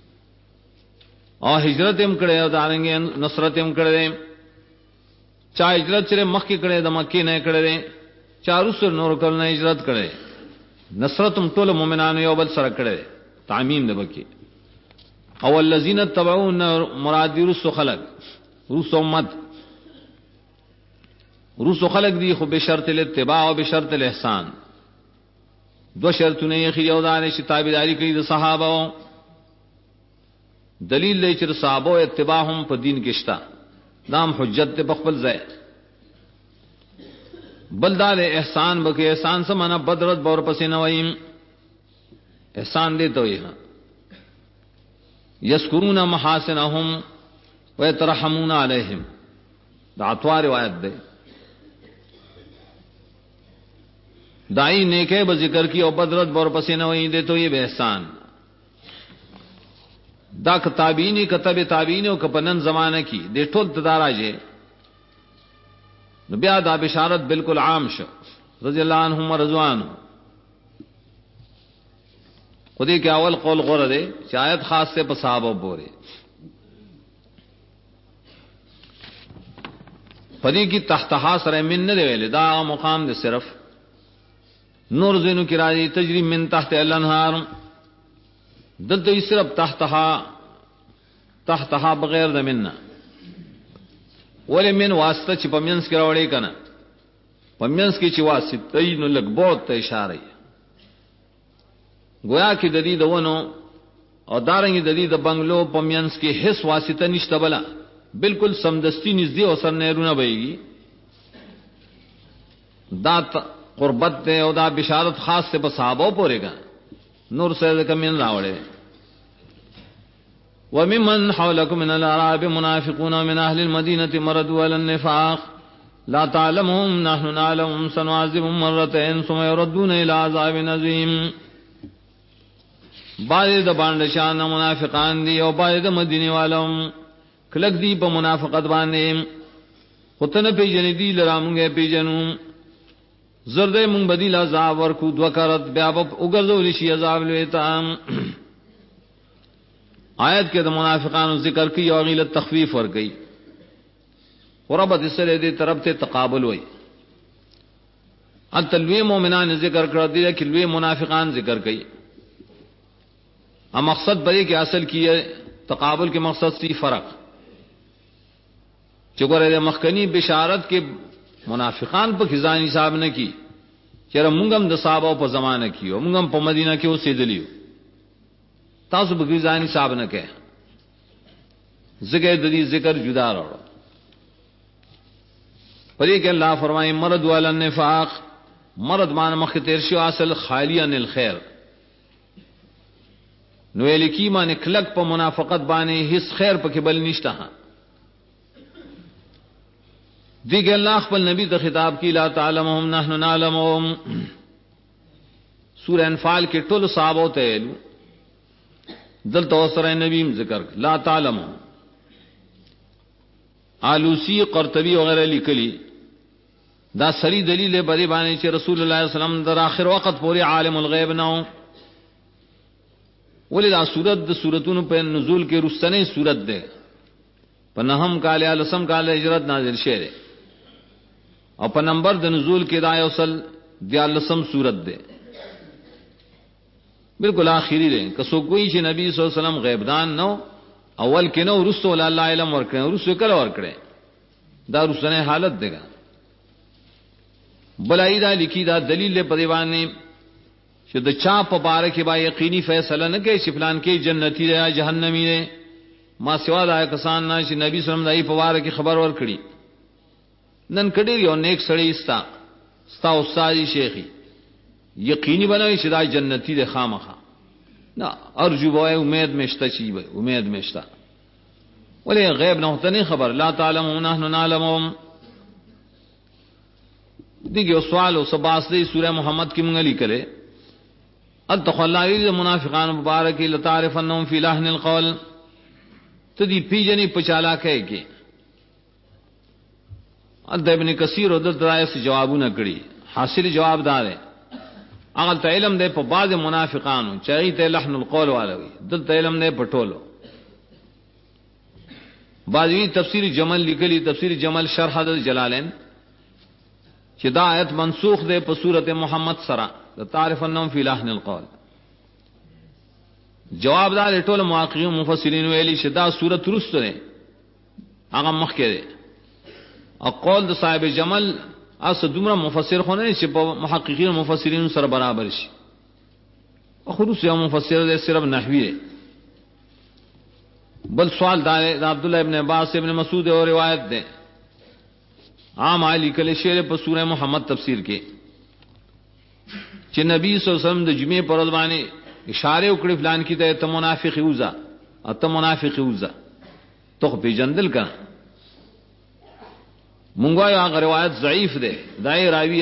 او هجرت هم کړي او دارنګ نصرت هم کړي. چا هجرت چې مخکې کړي د مکې نه کړي چا رسول نور کول نه هجرت کړي. نصرت هم ټول مؤمنانو یو بل سره کړي تعمیم د بکی. او الذين تبعون مراد دي رسو خلق روس امت روس خلق دی خو بشرط الاتباع او بشرط الاحسان. دو شرطونه یې خيو دانه چې تابعداري کوي د صحابه. دلیل دی چې صحابه اتباع هم په دین کې شته نام حجت په خپل ځای. بلدار احسان بکې احسان سمانا بدرت بور پسې نه وایم احسان دې ته وي یذکرون محاسنهم ويترحمون عليهم دا اتوار روایت ده. دائی نیکے ب ذکر کی او بدرت بور پسینہ وہیں دے تو یہ بے احسان. دا کتابینی کتب تابینی او کپنن زمانہ کی دے ټول تدارا جے نبی دا بشارت بالکل عام شو رضی اللہ عنہم رضوان. خودی کے اول قول غور دے شاید خاص سے صحابہ بورے پدی کی تحتہا سر من نہ دے دا مقام دے صرف نور زینو کی راضی تجری من تحت الانہار دلته صرف تحتها بغیر د مننا ولې من واسطه چې پمینس کې راوړې کنه پمینس کې چې واسطه نو لګ بہت ته اشاره گویا کې د دې دونو او دارنګ د دې د بنگلو پمینس کې هیڅ واسطه نشته بلا بالکل سمدستی نږدې او سر نه رونه ويږي. دا قربت ته او دا بشارت خاص سے په صحابه پورې کا نور سے کمن راوړې. وممن حولكم من الاعراب منافقون من اهل المدينه مردوا على النفاق لا تعلمهم نحن نعلمهم سنعذبهم مرتين ثم يردون الى عذاب عظيم. بعض د باندې شان منافقان دي او بعض د مدینه والوں کلک دی په منافقت باندې خطنه پیجن دي لرامږه پیجنو زرده مونږ بدیل عذاب ورکو دوکرت بیا په وګرځول شي عذاب لویتا. آیت کې د منافقانو ذکر کوي او غیله تخفیف ور کوي وربط سره دې طرف ته تقابل وای. التلوی مومنان ذکر کړه دي چې لوی منافقان ذکر کوي. ا مقصد به کې اصل کې تقابل کې مقصد سی فرق چې ګوره مخکنی بشارت کې منافقان په خزان حساب نه کی چیرې مونږ هم د صحابه په زمانه کې او مونږ هم په مدینه کې اوسېدلیو تاسو به خزان حساب نه کې زګې د دې ذکر جدا راوړو. پدې کې الله فرمایي مرض ولا النفاق مرض مان مخ تیر شو اصل خالی عن الخير نو الیکی مان کلک په منافقت باندې هیڅ خیر پکې بل نشته. دیگه اللہ خپل نبی ته خطاب کی لا تعلمهم نحن نعلمهم. سورہ انفال کې ټول صحابه ته دلته سره نبی ذکر لا تعلمهم. آلوسی قرطبی وغیرہ لیکلی دا سری دلیل بری باندې چې رسول الله صلی الله علیه وسلم در اخر وخت پورې عالم الغیب نه ولدا سورۃ د سوراتونو په نزول کې رستنه سورۃ ده په نهم کال یا لسم کال هجرت نازل شوه او په نمبر د نزول کې دا یوصل دیالسم صورت ده بالکل آخری ده. که څوک وایي چې نبی صلی الله علیه وسلم غیب دان نو اول کې نو رسول الله علم ورکړي رسول کله ورکړي دا رسنه حالت ده. بلای دا لیکي دا دلیل په دیوانه چې د چا په باره کې با یقیني فیصله نه کوي چې فلان کې جنتی ده یا جهنمی ده ما سوا دا کسان نه چې نبی صلی الله علیه وسلم دای په واره کې خبر ورکړي. نن کډیر یو نیک سړی ستا استاد شیخی یقیني بنوي چې دا جنتی ده خامخا نه ارجو وای امید مشته چی وای امید مشته ولې غیب نه هته نه خبر لا تعلمون نحن نعلمهم. دیګه سوال او سباس دی سوره محمد کې مونږ لیکلې التخلائل منافقان مبارک لتعرفنهم فی لحن القول تدی پیجنی پچالا کہے کہ اد ابن کثیر او د درایس جوابونه کړي حاصل جواب دار ہے اغل ته علم دے په بعض منافقانو چاہیے ته لحن القول والوی دلته علم دے پټولو بعضی تفسیر جمل لکلی تفسیر جمل شرح د جلالین چې دا آیت منسوخ دے په سورۃ محمد سرا تعرف انهم فی لحن القول جواب دار ټول محققین مفسرین ویلي چې دا سورۃ رست ده هغه مخکې ده اقوال د صاحب جمل اس دومره مفسر خو نه چې په محققین مفسرین سره برابر شي خصوص یو مفسر دې صرف نحوی ده بل سوال دا عبد الله ابن عباس ابن مسعود اور روایت ده عام علی کله شعر په سورہ محمد تفسیر کې چې نبی صلی الله علیه وسلم د جمعې پر ورځ باندې اشاره وکړي فلان کې ته منافق یوزا اته منافق یوزا تو په جندل کا مونږه هغه روایت ضعیف ده دای راوی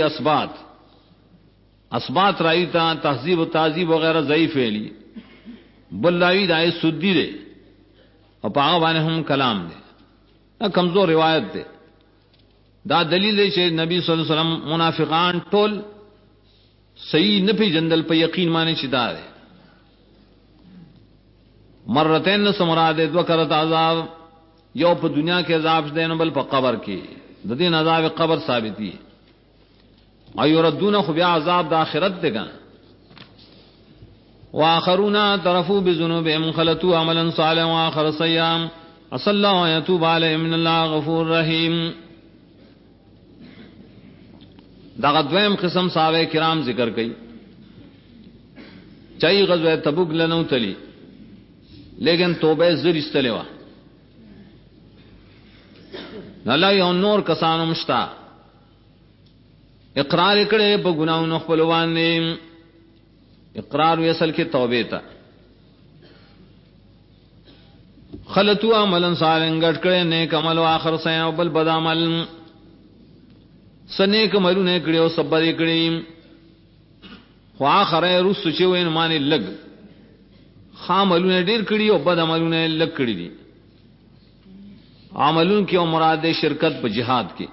اسبات راوی ته تهذیب و تعذیب وغیرہ ضعیف ویلی بل راوی دای سدی ده او هغه باندې هم کلام ده کمزور روایت ده دا دلیل دی چې نبی صلی الله علیه وسلم منافقان ټول صحیح نه پی جندل په یقین باندې چې دا ده مرتين سمراد دو کرت عذاب یو په دنیا کې عذاب دین بل په قبر کې د دین عذاب قبر ثابتي ايردون خو بیا عذاب د آخرت دغه واخرون طرفوا بذنوبهم خلطوا عملا صالحا واخر صيام صلى الله ويتوب عليهم من الله غفور رحيم دا دویم قسم صحابه کرام ذکر کړي چای غزوه تبوک لنو تلی لیکن توبه زر استلوا الله یو نور کسانو مشتا اقرار کړي په ګناونو خپل باندې اقرار وی اصل کې توبه تا خلطوا عملا صالحا غټ کړي نیک عمل او اخر سه بل بد عمل سنیک ملونه کړي او صبر کړي خو اخره رس چې وین معنی لګ خاملونه ډیر کړي او بد عملونه لګ کړي دي عملون کې او مراد شرکت په جهاد کې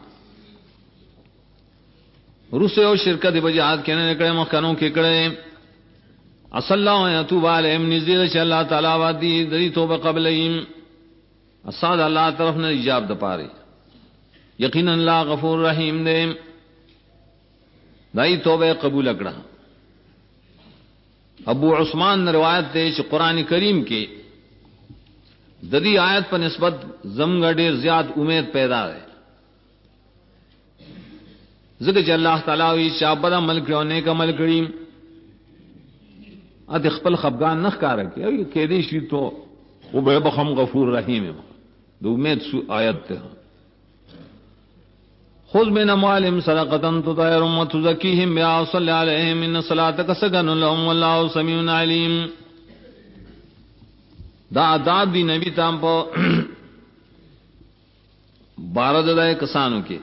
رس او شرکت په جهاد کې نه کړي مخکنو کې کړي اصل الله يتوب عليهم نذير چې الله تعالی وادي د توبه قبلهم اساد الله طرف نه ایجاب د پاره یقینا اللہ غفور رحیم دے دائی توبہ قبول اکڑا ابو عثمان نے روایت دے کہ قرآن کریم کے ددی آیت پر نسبت زمگا ڈیر زیاد امید پیدا ہے ذکر اللہ تعالیٰ وی شابد عمل کرو نیک عمل کریم اد خپل خفگان نخ کار کی او کہ دی شی تو او بے بخم غفور رحیم دو امید سو آیت تے خذ من اموالهم صدقة تطهرهم وتزكيهم بها وصل عليهم ان صلاتك سكن لهم والله سميع عليم دا آداب دی نبی تام په بارد دای کسانو کې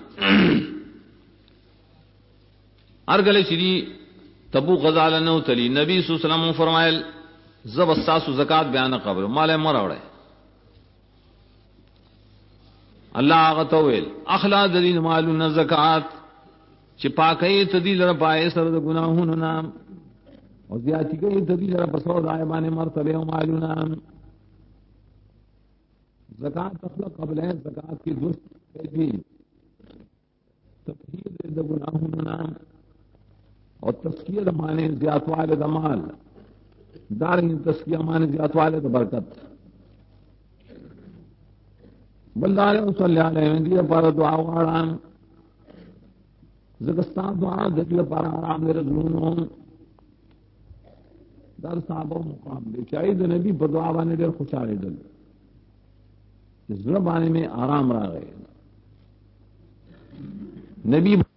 ارګل شری تبو غزال نو تلی نبی صلی الله علیه وسلم فرمایل زب اساس زکات بیان قبر مال مروړه الله غتویل اخلاص دین مالون زکات چې پاکي تدیل را پای سره د ګناهونو نام او زیاتی کوي تدیل را پسو دای باندې مرتبه او مالون زکات تخلق قبل ہے زکات کی درست بھی تطہیر د ګناهونو نام او تزکیه معنی زیاتواله د مال دارین تزکیه معنی زیاتواله د برکت بلدار صلی علیہ وسلم پر دعا وغړان زګستان دعا د دې پر آرام درځونو در صحابه مقام دي چې د نبی په دعا باندې ډېر خوشاله دي زړه باندې می آرام راغی نبی